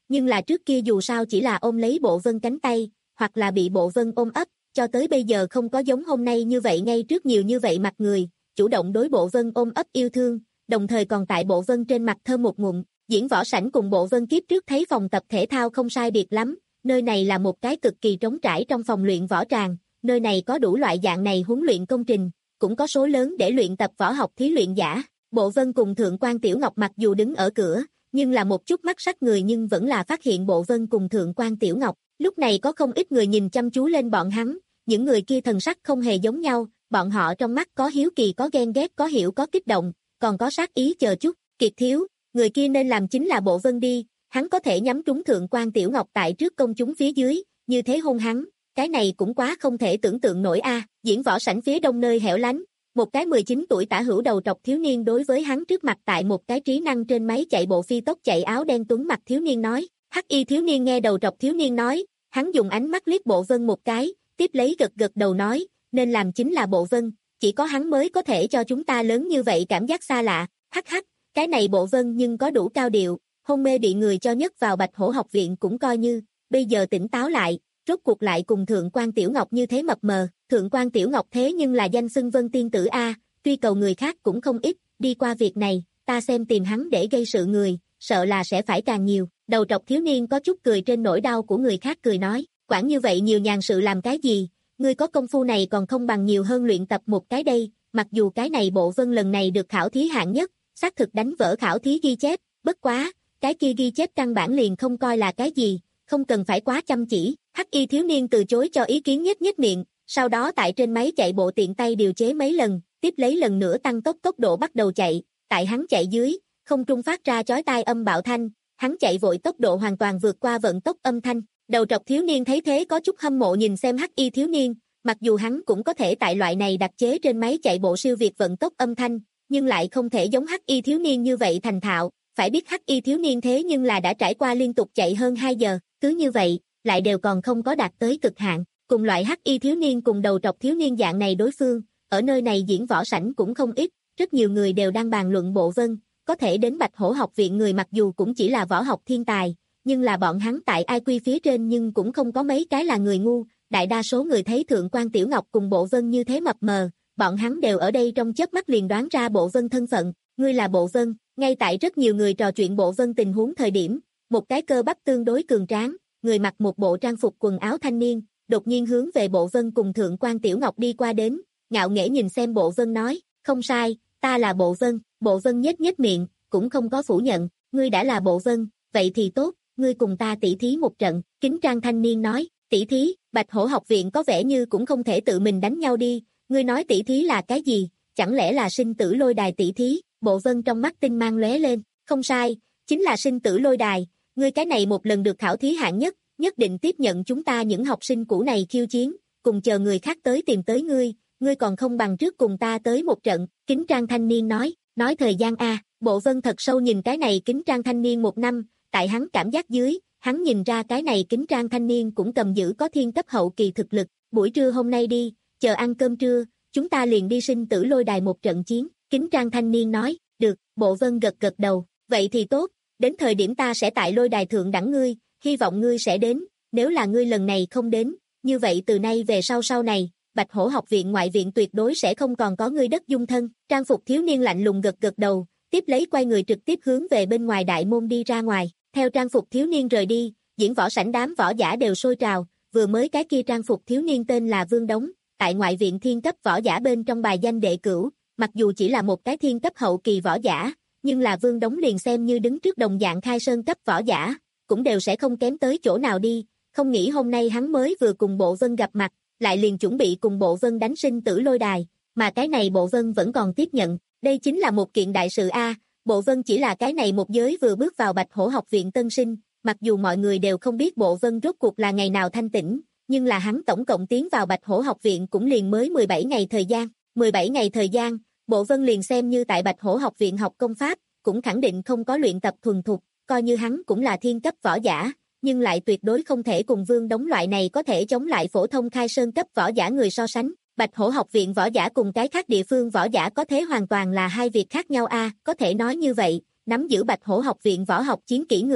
nhưng là trước kia dù sao chỉ là ôm lấy Bộ Vân cánh tay, hoặc là bị Bộ Vân ôm ấp, cho tới bây giờ không có giống hôm nay như vậy ngay trước nhiều như vậy mặt người, chủ động đối Bộ Vân ôm ấp yêu thương, đồng thời còn tại Bộ Vân trên mặt thơm một ngụm. Diễn võ sảnh cùng Bộ Vân kiếp trước thấy phòng tập thể thao không sai biệt lắm, nơi này là một cái cực kỳ trống trải trong phòng luyện võ tràng, nơi này có đủ loại dạng này huấn luyện công trình, cũng có số lớn để luyện tập võ học thí luyện giả. Bộ Vân cùng Thượng quan Tiểu Ngọc mặc dù đứng ở cửa, nhưng là một chút mắt sắc người nhưng vẫn là phát hiện Bộ Vân cùng Thượng quan Tiểu Ngọc. Lúc này có không ít người nhìn chăm chú lên bọn hắn, những người kia thần sắc không hề giống nhau, bọn họ trong mắt có hiếu kỳ, có ghen ghét, có hiểu, có kích động, còn có sát ý chờ chút. Kiệt thiếu, người kia nên làm chính là Bộ Vân đi, hắn có thể nhắm trúng Thượng quan Tiểu Ngọc tại trước công chúng phía dưới, như thế hôn hắn, cái này cũng quá không thể tưởng tượng nổi a. À. Diễn võ sảnh phía đông nơi hẻo lánh, một cái mười chín tuổi tả hữu đầu trọc thiếu niên đối với hắn trước mặt tại một cái trí năng trên máy chạy bộ phi tốc chạy áo đen tuấn mặt thiếu niên nói. Hắc y thiếu niên nghe đầu trọc thiếu niên nói, hắn dùng ánh mắt liếc Bộ Vân một cái, tiếp lấy gật gật đầu nói, nên làm chính là Bộ Vân, chỉ có hắn mới có thể cho chúng ta lớn như vậy cảm giác xa lạ. Hắc hắc, cái này Bộ Vân nhưng có đủ cao điệu, hôn mê bị người cho nhấc vào Bạch Hổ học viện cũng coi như, bây giờ tỉnh táo lại, rốt cuộc lại cùng Thượng quan Tiểu Ngọc như thế mập mờ. Thượng quan Tiểu Ngọc thế nhưng là danh xưng Vân tiên tử a, truy cầu người khác cũng không ít, đi qua việc này, ta xem tìm hắn để gây sự người, sợ là sẽ phải càng nhiều. Đầu trọc thiếu niên có chút cười trên nỗi đau của người khác, cười nói, quản như vậy nhiều nhàn sự làm cái gì, ngươi có công phu này còn không bằng nhiều hơn luyện tập một cái đây. Mặc dù cái này Bộ Vân lần này được khảo thí hạng nhất, xác thực đánh vỡ khảo thí ghi chép, bất quá, cái kia ghi chép căn bản liền không coi là cái gì, không cần phải quá chăm chỉ. Hắc y thiếu niên từ chối cho ý kiến, nhếch nhếch miệng, sau đó tại trên máy chạy bộ tiện tay điều chế mấy lần, tiếp lấy lần nữa tăng tốc tốc độ bắt đầu chạy, tại hắn chạy dưới, không trung phát ra chói tai âm bạo thanh, hắn chạy vội tốc độ hoàn toàn vượt qua vận tốc âm thanh. Đầu trọc thiếu niên thấy thế có chút hâm mộ nhìn xem hắc y thiếu niên, mặc dù hắn cũng có thể tại loại này đặc chế trên máy chạy bộ siêu việt vận tốc âm thanh, nhưng lại không thể giống hắc y thiếu niên như vậy thành thạo, phải biết hắc y thiếu niên thế nhưng là đã trải qua liên tục chạy hơn hai giờ, cứ như vậy, lại đều còn không có đạt tới cực hạn. Cùng loại hắc y thiếu niên cùng đầu trọc thiếu niên dạng này đối phương, ở nơi này diễn võ sảnh cũng không ít, rất nhiều người đều đang bàn luận Bộ Vân, có thể đến Bạch Hổ học viện người mặc dù cũng chỉ là võ học thiên tài, nhưng là bọn hắn tại i kiu phía trên nhưng cũng không có mấy cái là người ngu, đại đa số người thấy Thượng quan Tiểu Ngọc cùng Bộ Vân như thế mập mờ, bọn hắn đều ở đây trong chớp mắt liền đoán ra Bộ Vân thân phận, ngươi là Bộ Vân. Ngay tại rất nhiều người trò chuyện Bộ Vân tình huống thời điểm, một cái cơ bắp tương đối cường tráng, người mặc một bộ trang phục quần áo thanh niên, đột nhiên hướng về Bộ Vân cùng Thượng quan Tiểu Ngọc đi qua đến, ngạo nghễ nhìn xem Bộ Vân nói, không sai, ta là Bộ Vân. Bộ Vân nhếch nhếch miệng, cũng không có phủ nhận, ngươi đã là Bộ Vân, vậy thì tốt, ngươi cùng ta tỉ thí một trận. Kính trang thanh niên nói, tỉ thí, Bạch Hổ học viện có vẻ như cũng không thể tự mình đánh nhau đi, ngươi nói tỉ thí là cái gì, chẳng lẽ là sinh tử lôi đài tỉ thí? Bộ Vân trong mắt tinh mang lóe lên, không sai, chính là sinh tử lôi đài, ngươi cái này một lần được khảo thí hạng nhất, nhất định tiếp nhận chúng ta những học sinh cũ này khiêu chiến, cùng chờ người khác tới tìm tới ngươi, ngươi còn không bằng trước cùng ta tới một trận. Kính trang thanh niên nói, nói thời gian a. Bộ Vân thật sâu nhìn cái này kính trang thanh niên một năm, tại hắn cảm giác dưới, hắn nhìn ra cái này kính trang thanh niên cũng cầm giữ có thiên cấp hậu kỳ thực lực. Buổi trưa hôm nay đi, chờ ăn cơm trưa, chúng ta liền đi sinh tử lôi đài một trận chiến. Kính trang thanh niên nói, được. Bộ Vân gật gật đầu, vậy thì tốt, đến thời điểm ta sẽ tại lôi đài thượng đẳng ngươi, hy vọng ngươi sẽ đến, nếu là ngươi lần này không đến, như vậy từ nay về sau sau này, Bạch Hổ học viện ngoại viện tuyệt đối sẽ không còn có ngươi đất dung thân. Trang phục thiếu niên lạnh lùng gật gật đầu, tiếp lấy quay người trực tiếp hướng về bên ngoài đại môn đi ra ngoài. Theo trang phục thiếu niên rời đi, diễn võ sảnh đám võ giả đều sôi trào, vừa mới cái kia trang phục thiếu niên tên là Vương Đống, tại ngoại viện thiên cấp võ giả bên trong bài danh đệ cửu, mặc dù chỉ là một cái thiên cấp hậu kỳ võ giả, nhưng là Vương Đống liền xem như đứng trước đồng dạng khai sơn cấp võ giả, cũng đều sẽ không kém tới chỗ nào đi. Không nghĩ hôm nay hắn mới vừa cùng Bộ Vân gặp mặt, lại liền chuẩn bị cùng Bộ Vân đánh sinh tử lôi đài, mà cái này Bộ Vân vẫn còn tiếp nhận, đây chính là một kiện đại sự a. Bộ Vân chỉ là cái này một giới vừa bước vào Bạch Hổ học viện tân sinh, mặc dù mọi người đều không biết Bộ Vân rốt cuộc là ngày nào thanh tỉnh, nhưng là hắn tổng cộng tiến vào Bạch Hổ học viện cũng liền mới mười bảy ngày thời gian, mười bảy ngày thời gian, Bộ Vân liền xem như tại Bạch Hổ học viện học công pháp, cũng khẳng định không có luyện tập thuần thục, coi như hắn cũng là thiên cấp võ giả, nhưng lại tuyệt đối không thể cùng Vương Đống loại này có thể chống lại phổ thông khai sơn cấp võ giả người so sánh. Bạch Hổ học viện võ giả cùng cái khác địa phương võ giả có thế hoàn toàn là hai việc khác nhau a, có thể nói như vậy, nắm giữ Bạch Hổ học viện võ học chiến kỹ người,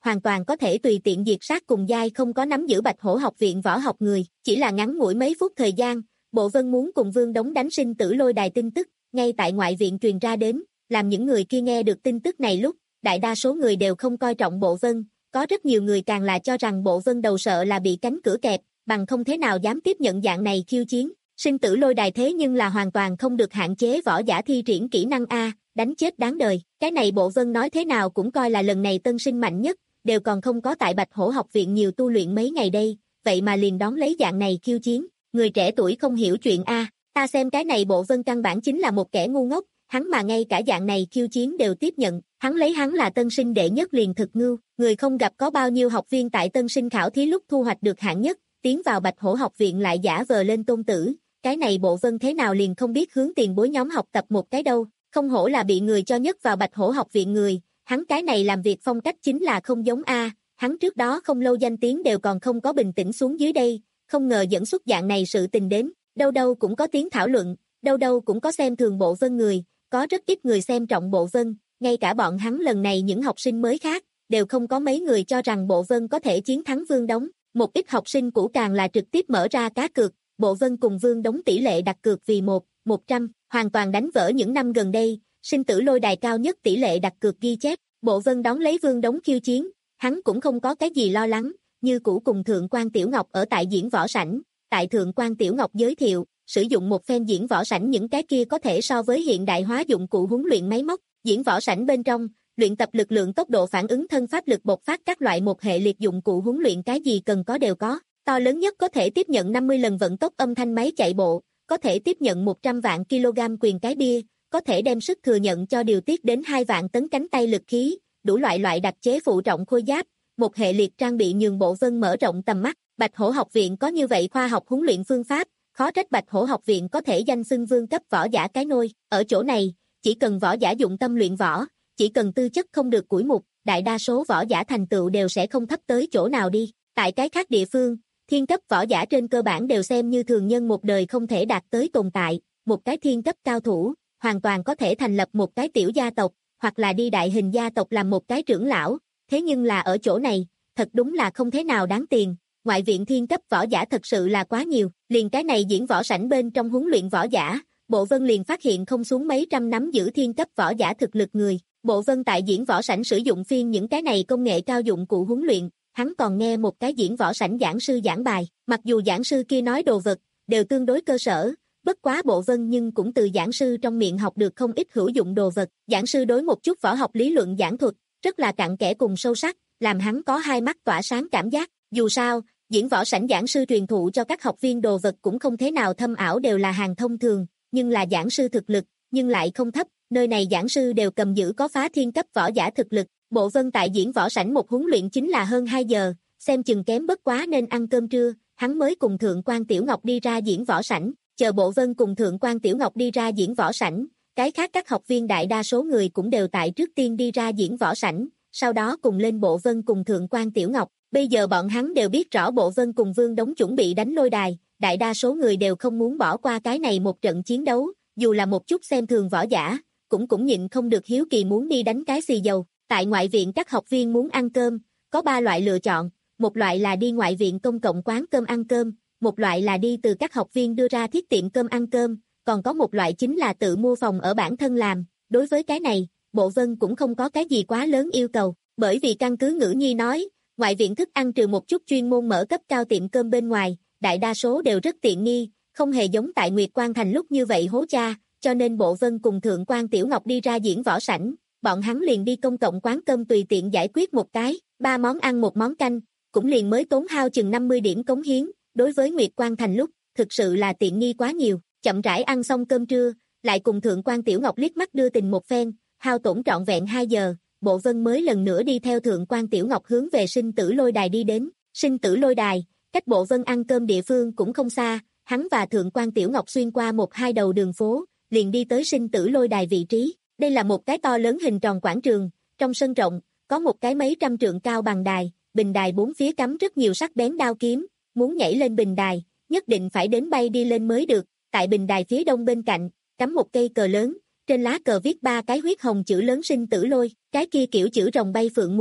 hoàn toàn có thể tùy tiện diệt sát cùng giai không có nắm giữ Bạch Hổ học viện võ học người, chỉ là ngắn ngủi mấy phút thời gian, Bộ Vân muốn cùng Vương Đống đánh sinh tử lôi đài tin tức, ngay tại ngoại viện truyền ra đến, làm những người kia nghe được tin tức này lúc, đại đa số người đều không coi trọng Bộ Vân, có rất nhiều người càng là cho rằng Bộ Vân đầu sợ là bị cánh cửa kẹp, bằng không thế nào dám tiếp nhận dạng này khiêu chiến. Sinh tử lôi đài thế nhưng là hoàn toàn không được hạn chế võ giả thi triển kỹ năng A, đánh chết đáng đời. Cái này Bộ Vân nói thế nào cũng coi là lần này tân sinh mạnh nhất, đều còn không có tại Bạch Hổ học viện nhiều tu luyện mấy ngày đây, vậy mà liền đón lấy dạng này khiêu chiến. Người trẻ tuổi không hiểu chuyện A, ta xem cái này Bộ Vân căn bản chính là một kẻ ngu ngốc, hắn mà ngay cả dạng này khiêu chiến đều tiếp nhận, hắn lấy hắn là tân sinh đệ nhất liền thực ngưu, người không gặp có bao nhiêu học viên tại tân sinh khảo thí lúc thu hoạch được hạng nhất, tiến vào Bạch Hổ học viện lại giả vờ lên tôn tử, cái này Bộ Vân thế nào liền không biết hướng tiền bối nhóm học tập một cái đâu, không hổ là bị người cho nhất vào Bạch Hổ học viện người, hắn cái này làm việc phong cách chính là không giống A, hắn trước đó không lâu danh tiếng đều còn không có bình tĩnh xuống dưới đây, không ngờ dẫn xuất dạng này sự tình đến, đâu đâu cũng có tiếng thảo luận, đâu đâu cũng có xem thường Bộ Vân người, có rất ít người xem trọng Bộ Vân, ngay cả bọn hắn lần này những học sinh mới khác, đều không có mấy người cho rằng Bộ Vân có thể chiến thắng Vương Đống, một ít học sinh cũ càng là trực tiếp mở ra cá cược, Bộ Vân cùng Vương Đống tỷ lệ đặt cược vì một, một trăm, hoàn toàn đánh vỡ những năm gần đây, sinh tử lôi đài cao nhất tỷ lệ đặt cược ghi chép, Bộ Vân đón lấy Vương Đống khiêu chiến, hắn cũng không có cái gì lo lắng, như cũ cùng Thượng quan Tiểu Ngọc ở tại diễn võ sảnh, tại Thượng quan Tiểu Ngọc giới thiệu, sử dụng một phen diễn võ sảnh những cái kia có thể so với hiện đại hóa dụng cụ huấn luyện máy móc, diễn võ sảnh bên trong, luyện tập lực lượng tốc độ phản ứng thân pháp lực bộc phát các loại một hệ liệt dụng cụ huấn luyện cái gì cần có đều có, to lớn nhất có thể tiếp nhận năm mươi lần vận tốc âm thanh máy chạy bộ, có thể tiếp nhận một trăm vạn kg quyền cái bia, có thể đem sức thừa nhận cho điều tiết đến hai vạn tấn cánh tay lực khí, đủ loại loại đặc chế phụ trọng khôi giáp, một hệ liệt trang bị nhường Bộ Vân mở rộng tầm mắt, Bạch Hổ học viện có như vậy khoa học huấn luyện phương pháp, khó trách Bạch Hổ học viện có thể danh xưng vương cấp võ giả cái nôi, ở chỗ này, chỉ cần võ giả dụng tâm luyện võ, chỉ cần tư chất không được củi mục, đại đa số võ giả thành tựu đều sẽ không thấp tới chỗ nào đi, tại cái khác địa phương, thiên cấp võ giả trên cơ bản đều xem như thường nhân một đời không thể đạt tới tồn tại, một cái thiên cấp cao thủ, hoàn toàn có thể thành lập một cái tiểu gia tộc, hoặc là đi đại hình gia tộc làm một cái trưởng lão, thế nhưng là ở chỗ này, thật đúng là không thế nào đáng tiền, ngoại viện thiên cấp võ giả thật sự là quá nhiều, liền cái này diễn võ sảnh bên trong huấn luyện võ giả, Bộ Vân liền phát hiện không xuống mấy trăm nắm giữ thiên cấp võ giả thực lực người, Bộ Vân tại diễn võ sảnh sử dụng phiên những cái này công nghệ cao dụng cụ huấn luyện, hắn còn nghe một cái diễn võ sảnh giảng sư giảng bài, mặc dù giảng sư kia nói đồ vật, đều tương đối cơ sở, bất quá Bộ Vân nhưng cũng từ giảng sư trong miệng học được không ít hữu dụng đồ vật, giảng sư đối một chút võ học lý luận giảng thuật, rất là cặn kẽ cùng sâu sắc, làm hắn có hai mắt tỏa sáng cảm giác, dù sao, diễn võ sảnh giảng sư truyền thụ cho các học viên đồ vật cũng không thế nào thâm ảo đều là hàng thông thường, nhưng là giảng sư thực lực, nhưng lại không thấp, nơi này giảng sư đều cầm giữ có phá thiên cấp võ giả thực lực, Bộ Vân tại diễn võ sảnh một huấn luyện chính là hơn hai giờ, xem chừng kém bất quá nên ăn cơm trưa, hắn mới cùng Thượng quan Tiểu Ngọc đi ra diễn võ sảnh, chờ Bộ Vân cùng Thượng quan Tiểu Ngọc đi ra diễn võ sảnh, cái khác các học viên đại đa số người cũng đều tại trước tiên đi ra diễn võ sảnh, sau đó cùng lên Bộ Vân cùng Thượng quan Tiểu Ngọc, bây giờ bọn hắn đều biết rõ Bộ Vân cùng Vương Đống chuẩn bị đánh lôi đài, đại đa số người đều không muốn bỏ qua cái này một trận chiến đấu, dù là một chút xem thường võ giả, cũng cũng nhịn không được hiếu kỳ muốn đi đánh cái xì dầu. Tại ngoại viện các học viên muốn ăn cơm, có ba loại lựa chọn, một loại là đi ngoại viện công cộng quán cơm ăn cơm, một loại là đi từ các học viên đưa ra thiết tiệm cơm ăn cơm, còn có một loại chính là tự mua phòng ở bản thân làm, đối với cái này, Bộ Vân cũng không có cái gì quá lớn yêu cầu, bởi vì căn cứ Ngữ Nhi nói, ngoại viện thức ăn trừ một chút chuyên môn mở cấp cao tiệm cơm bên ngoài, đại đa số đều rất tiện nghi, không hề giống tại Nguyệt Quan Thành lúc như vậy hố cha, cho nên Bộ Vân cùng Thượng quan Tiểu Ngọc đi ra diễn võ sảnh, bọn hắn liền đi công cộng quán cơm tùy tiện giải quyết một cái, ba món ăn một món canh, cũng liền mới tốn hao chừng năm mươi điểm cống hiến, đối với Nguyệt Quan Thành lúc, thực sự là tiện nghi quá nhiều, chậm rãi ăn xong cơm trưa, lại cùng Thượng quan Tiểu Ngọc liếc mắt đưa tình một phen, hao tổn trọn vẹn hai giờ, Bộ Vân mới lần nữa đi theo Thượng quan Tiểu Ngọc hướng về sinh tử lôi đài đi đến, sinh tử lôi đài, cách Bộ Vân ăn cơm địa phương cũng không xa, hắn và Thượng quan Tiểu Ngọc xuyên qua một hai đầu đường phố, liền đi tới sinh tử lôi đài vị trí. Đây là một cái to lớn hình tròn quảng trường, trong sân rộng, có một cái mấy trăm trượng cao bằng đài, bình đài bốn phía cắm rất nhiều sắc bén đao kiếm, muốn nhảy lên bình đài, nhất định phải đến bay đi lên mới được, tại bình đài phía đông bên cạnh, cắm một cây cờ lớn, trên lá cờ viết ba cái huyết hồng chữ lớn sinh tử lôi, cái kia kiểu chữ rồng bay phượng múa,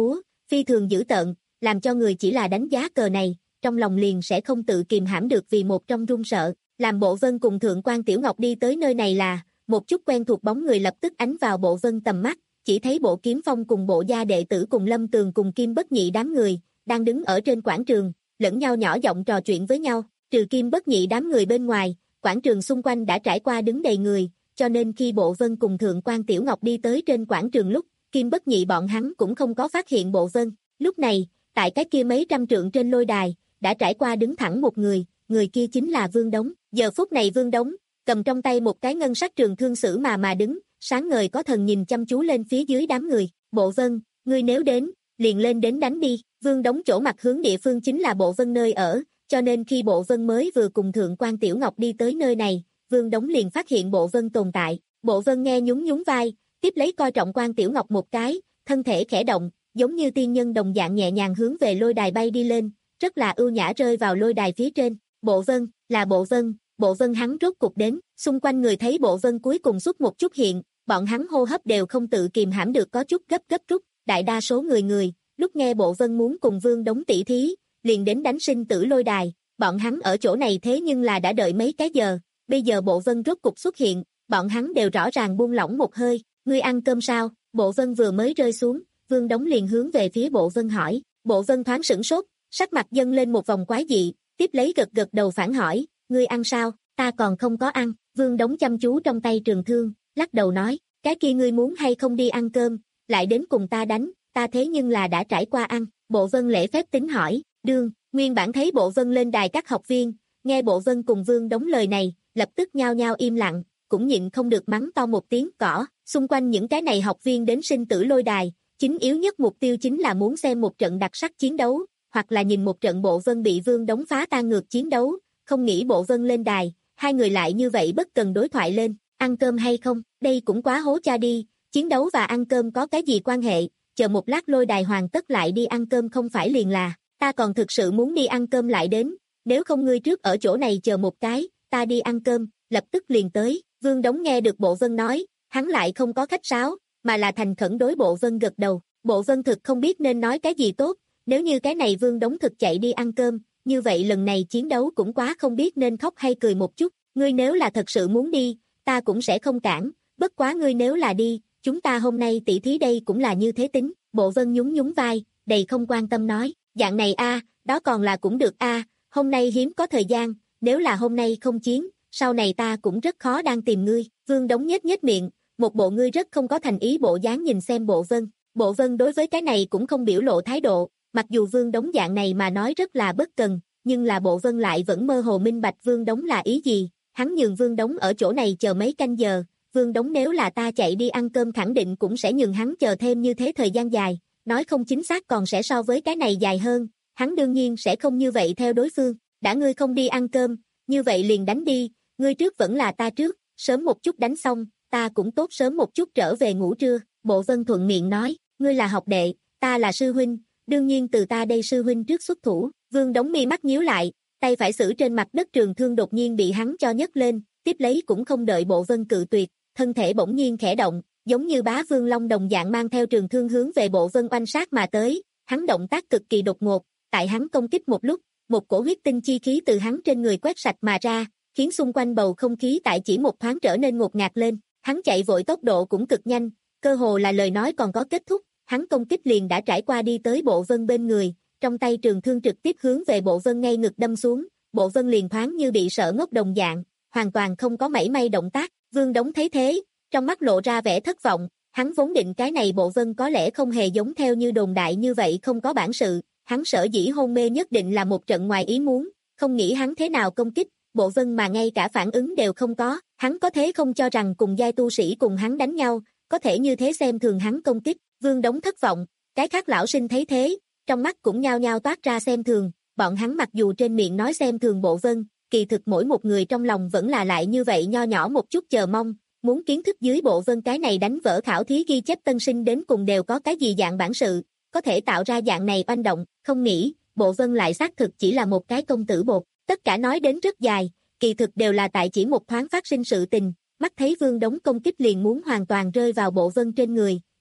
phi thường dữ tợn, làm cho người chỉ là đánh giá cờ này, trong lòng liền sẽ không tự kìm hãm được vì một trong run sợ. Làm Bộ Vân cùng Thượng quan Tiểu Ngọc đi tới nơi này là, một chút quen thuộc bóng người lập tức ánh vào Bộ Vân tầm mắt, chỉ thấy Bộ Kiếm Phong cùng Bộ gia đệ tử cùng Lâm Tường cùng Kim Bất Nhị đám người, đang đứng ở trên quảng trường, lẫn nhau nhỏ giọng trò chuyện với nhau, trừ Kim Bất Nhị đám người bên ngoài, quảng trường xung quanh đã trải qua đứng đầy người, cho nên khi Bộ Vân cùng Thượng quan Tiểu Ngọc đi tới trên quảng trường lúc, Kim Bất Nhị bọn hắn cũng không có phát hiện Bộ Vân. Lúc này, tại cái kia mấy trăm trượng trên lôi đài, đã trải qua đứng thẳng một người, người kia chính là Vương Đống. Giờ phút này Vương Đống, cầm trong tay một cái ngân sắc trường thương sử mà mà đứng, sáng ngời có thần nhìn chăm chú lên phía dưới đám người. Bộ Vân, ngươi nếu đến, liền lên đến đánh đi. Vương Đống chỗ mặt hướng địa phương chính là Bộ Vân nơi ở, cho nên khi Bộ Vân mới vừa cùng Thượng quan Tiểu Ngọc đi tới nơi này, Vương Đống liền phát hiện Bộ Vân tồn tại. Bộ Vân nghe nhún nhún vai, tiếp lấy coi trọng quan Tiểu Ngọc một cái, thân thể khẽ động, giống như tiên nhân đồng dạng nhẹ nhàng hướng về lôi đài bay đi lên, rất là ưu nhã rơi vào lôi đài phía trên. Bộ Vân, là Bộ Vân, Bộ Vân hắn rốt cục đến, xung quanh người thấy Bộ Vân cuối cùng xuất một chút hiện, bọn hắn hô hấp đều không tự kìm hãm được có chút gấp gấp rút, đại đa số người người, lúc nghe Bộ Vân muốn cùng Vương Đống tỷ thí, liền đến đánh sinh tử lôi đài, bọn hắn ở chỗ này thế nhưng là đã đợi mấy cái giờ, bây giờ Bộ Vân rốt cục xuất hiện, bọn hắn đều rõ ràng buông lỏng một hơi, ngươi ăn cơm sao? Bộ Vân vừa mới rơi xuống, Vương Đống liền hướng về phía Bộ Vân hỏi, Bộ Vân thoáng sửng sốt, sắc mặt dâng lên một vòng quái dị, tiếp lấy gật gật đầu phản hỏi, ngươi ăn sao? Ta còn không có ăn. Vương Đống chăm chú trong tay trường thương, lắc đầu nói, cái kia ngươi muốn hay không đi ăn cơm, lại đến cùng ta đánh, ta thế nhưng là đã trải qua ăn. Bộ Vân lễ phép tính hỏi, đương, nguyên bản thấy Bộ Vân lên đài các học viên, nghe Bộ Vân cùng Vương Đống lời này, lập tức nhao nhao im lặng, cũng nhịn không được mắng to một tiếng cỏ. Xung quanh những cái này học viên đến sinh tử lôi đài, chính yếu nhất mục tiêu chính là muốn xem một trận đặc sắc chiến đấu, hoặc là nhìn một trận Bộ Vân bị Vương Đống phá tan ngược chiến đấu, không nghĩ Bộ Vân lên đài, hai người lại như vậy bất cần đối thoại lên, ăn cơm hay không, đây cũng quá hố cha đi, chiến đấu và ăn cơm có cái gì quan hệ, chờ một lát lôi đài hoàn tất lại đi ăn cơm không phải liền là, ta còn thực sự muốn đi ăn cơm lại đến, nếu không ngươi trước ở chỗ này chờ một cái, ta đi ăn cơm, lập tức liền tới. Vương Đống nghe được Bộ Vân nói, hắn lại không có khách sáo, mà là thành khẩn đối Bộ Vân gật đầu. Bộ Vân thực không biết nên nói cái gì tốt, nếu như cái này Vương Đống thực chạy đi ăn cơm, như vậy lần này chiến đấu cũng quá không biết nên khóc hay cười một chút. Ngươi nếu là thật sự muốn đi, ta cũng sẽ không cản, bất quá ngươi nếu là đi, chúng ta hôm nay tỷ thí đây cũng là như thế tính. Bộ Vân nhún nhún vai, đầy không quan tâm nói, dạng này a, đó còn là cũng được a, hôm nay hiếm có thời gian, nếu là hôm nay không chiến, sau này ta cũng rất khó đang tìm ngươi. Vương Đống nhếch nhếch miệng, một bộ ngươi rất không có thành ý bộ dáng nhìn xem Bộ Vân. Bộ Vân đối với cái này cũng không biểu lộ thái độ, mặc dù Vương Đống dạng này mà nói rất là bất cần, nhưng là Bộ Vân lại vẫn mơ hồ minh bạch Vương Đống là ý gì. Hắn nhường Vương Đống ở chỗ này chờ mấy canh giờ, Vương Đống nếu là ta chạy đi ăn cơm khẳng định cũng sẽ nhường hắn chờ thêm như thế thời gian dài, nói không chính xác còn sẽ so với cái này dài hơn, hắn đương nhiên sẽ không như vậy theo đối phương. Đã ngươi không đi ăn cơm, như vậy liền đánh đi, ngươi trước vẫn là ta trước, sớm một chút đánh xong, ta cũng tốt sớm một chút trở về ngủ trưa. Bộ Vân thuận miệng nói, ngươi là học đệ, ta là sư huynh, đương nhiên từ ta đây sư huynh trước xuất thủ. Vương Đống mi mắt nhíu lại, tay phải xử trên mặt đất trường thương đột nhiên bị hắn cho nhấc lên, tiếp lấy cũng không đợi Bộ Vân cự tuyệt, thân thể bỗng nhiên khẽ động, giống như bá vương long đồng dạng mang theo trường thương hướng về Bộ Vân oanh sát mà tới. Hắn động tác cực kỳ đột ngột, tại hắn công kích một lúc, một cổ huyết tinh chi khí từ hắn trên người quét sạch mà ra, khiến xung quanh bầu không khí tại chỉ một thoáng trở nên ngột ngạt lên. Hắn chạy vội tốc độ cũng cực nhanh, cơ hồ là lời nói còn có kết thúc, hắn công kích liền đã trải qua đi tới Bộ Vân bên người, trong tay trường thương trực tiếp hướng về Bộ Vân ngay ngực đâm xuống. Bộ Vân liền thoáng như bị sợ ngốc đồng dạng, hoàn toàn không có mảy may động tác. Vương Đống thấy thế, trong mắt lộ ra vẻ thất vọng, hắn vốn định cái này Bộ Vân có lẽ không hề giống theo như đồn đại như vậy không có bản sự, hắn sở dĩ hôn mê nhất định là một trận ngoài ý muốn, không nghĩ hắn thế nào công kích, Bộ Vân mà ngay cả phản ứng đều không có, hắn có thế không cho rằng cùng giai tu sĩ cùng hắn đánh nhau, có thể như thế xem thường hắn công kích. Vương Đống thất vọng, cái khác lão sinh thấy thế, trong mắt cũng nhao nhao toát ra xem thường, bọn hắn mặc dù trên miệng nói xem thường Bộ Vân, kỳ thực mỗi một người trong lòng vẫn là lại như vậy nho nhỏ một chút chờ mong, muốn kiến thức dưới Bộ Vân cái này đánh vỡ khảo thí ghi chép tân sinh đến cùng đều có cái gì dạng bản sự, có thể tạo ra dạng này oanh động, không nghĩ, Bộ Vân lại xác thực chỉ là một cái công tử bột. Tất cả nói đến rất dài, kỳ thực đều là tại chỉ một thoáng phát sinh sự tình, mắt thấy Vương Đống công kích liền muốn hoàn toàn rơi vào Bộ Vân trên người,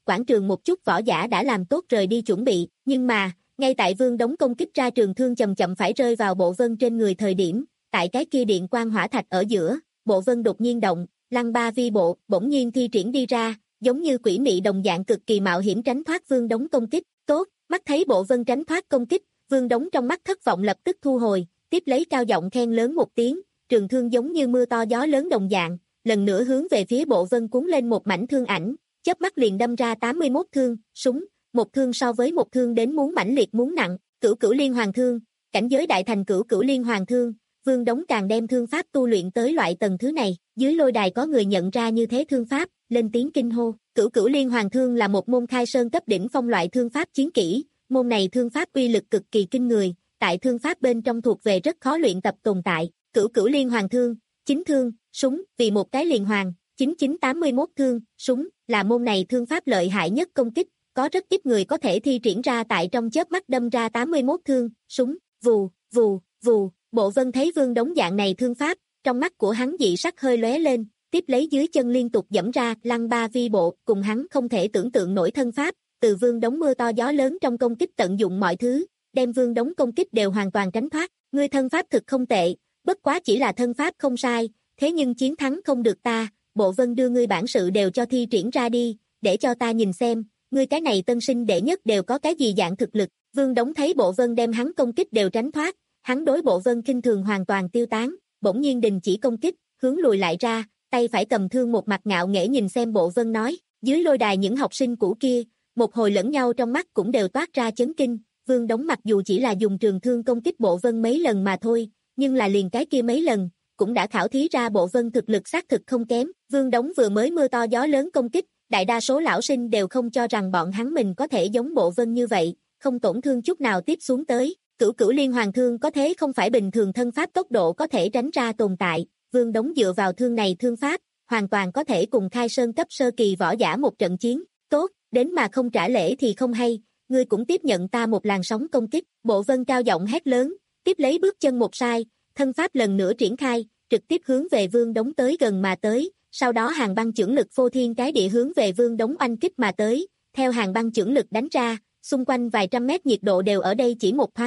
quảng trường một chút võ giả đã làm tốt rời đi chuẩn bị, nhưng mà, ngay tại Vương Đống công kích ra trường thương chậm chậm phải rơi vào Bộ Vân trên người thời điểm, tại cái kia điện quang hỏa thạch ở giữa, Bộ Vân đột nhiên động, lăng ba vi bộ, bỗng nhiên thi triển đi ra, giống như quỷ mị đồng dạng cực kỳ mạo hiểm tránh thoát Vương Đống công kích, tốt, mắt thấy Bộ Vân tránh thoát công kích, Vương Đống trong mắt thất vọng lập tức thu hồi, tiếp lấy cao giọng khen lớn một tiếng, trường thương giống như mưa to gió lớn đồng dạng, lần nữa hướng về phía Bộ Vân cuốn lên một mảnh thương ảnh, chớp mắt liền đâm ra tám mươi mốt thương, súng, một thương so với một thương đến muốn mãnh liệt muốn nặng, cửu cửu liên hoàng thương, cảnh giới đại thành cửu cửu liên hoàng thương, Vương Đống càng đem thương pháp tu luyện tới loại tầng thứ này, dưới lôi đài có người nhận ra như thế thương pháp, lên tiếng kinh hô, cửu cửu liên hoàng thương là một môn khai sơn cấp đỉnh phong loại thương pháp chiến kỹ, môn này thương pháp uy lực cực kỳ kinh người, tại thương pháp bên trong thuộc về rất khó luyện tập tồn tại, cửu cửu liên hoàng thương, chín thương, súng, vì một cái liền hoàng, chín chín tám mươi mốt thương, súng, là môn này thương pháp lợi hại nhất công kích, có rất ít người có thể thi triển ra tại trong chớp mắt đâm ra tám mươi mốt thương, súng, vù, vù, vù, Bộ Vân thấy Vương Đống dạng này thương pháp, trong mắt của hắn dị sắc hơi lóe lên, tiếp lấy dưới chân liên tục dẫm ra lăng ba vi bộ, cùng hắn không thể tưởng tượng nổi thân pháp, từ Vương Đống mưa to gió lớn trong công kích tận dụng mọi thứ, đem Vương Đống công kích đều hoàn toàn tránh thoát, ngươi thân pháp thực không tệ, bất quá chỉ là thân pháp không sai, thế nhưng chiến thắng không được ta, Bộ Vân đưa ngươi bản sự đều cho thi triển ra đi, để cho ta nhìn xem, ngươi cái này tân sinh đệ nhất đều có cái gì dạng thực lực, Vương Đống thấy Bộ Vân đem hắn công kích đều tránh thoát, hắn đối Bộ Vân khinh thường hoàn toàn tiêu tán, bỗng nhiên đình chỉ công kích, hướng lùi lại ra, tay phải cầm thương một mặt ngạo nghễ nhìn xem Bộ Vân nói, dưới lôi đài những học sinh cũ kia, một hồi lẫn nhau trong mắt cũng đều toát ra chấn kinh, Vương Đống mặc dù chỉ là dùng trường thương công kích Bộ Vân mấy lần mà thôi, nhưng là liền cái kia mấy lần, cũng đã khảo thí ra Bộ Vân thực lực xác thực không kém, Vương Đống vừa mới mưa to gió lớn công kích, đại đa số lão sinh đều không cho rằng bọn hắn mình có thể giống Bộ Vân như vậy, không tổn thương chút nào tiếp xuống tới, cửu cửu liên hoàng thương có thế không phải bình thường thân pháp tốc độ có thể tránh ra tồn tại, Vương Đống dựa vào thương này thương pháp, hoàn toàn có thể cùng khai sơn cấp sơ kỳ võ giả một trận chiến, tốt, đến mà không trả lễ thì không hay, ngươi cũng tiếp nhận ta một làn sóng công kích, Bộ Vân cao giọng hét lớn, tiếp lấy bước chân một sai, thân pháp lần nữa triển khai, trực tiếp hướng về Vương Đống tới gần mà tới, sau đó hàng băng chưởng lực phô thiên cái địa hướng về Vương Đống oanh kích mà tới, theo hàng băng chưởng lực đánh ra, xung quanh vài trăm mét nhiệt độ đều ở đây chỉ một thoáng.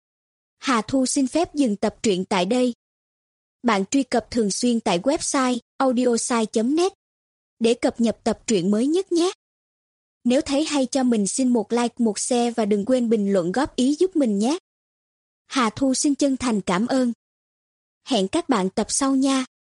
Hà Thu xin phép dừng tập truyện tại đây. Bạn truy cập thường xuyên tại website audiosai chấm net để cập nhật tập truyện mới nhất nhé. Nếu thấy hay cho mình xin một like, một share và đừng quên bình luận góp ý giúp mình nhé. Hà Thu xin chân thành cảm ơn. Hẹn các bạn tập sau nha.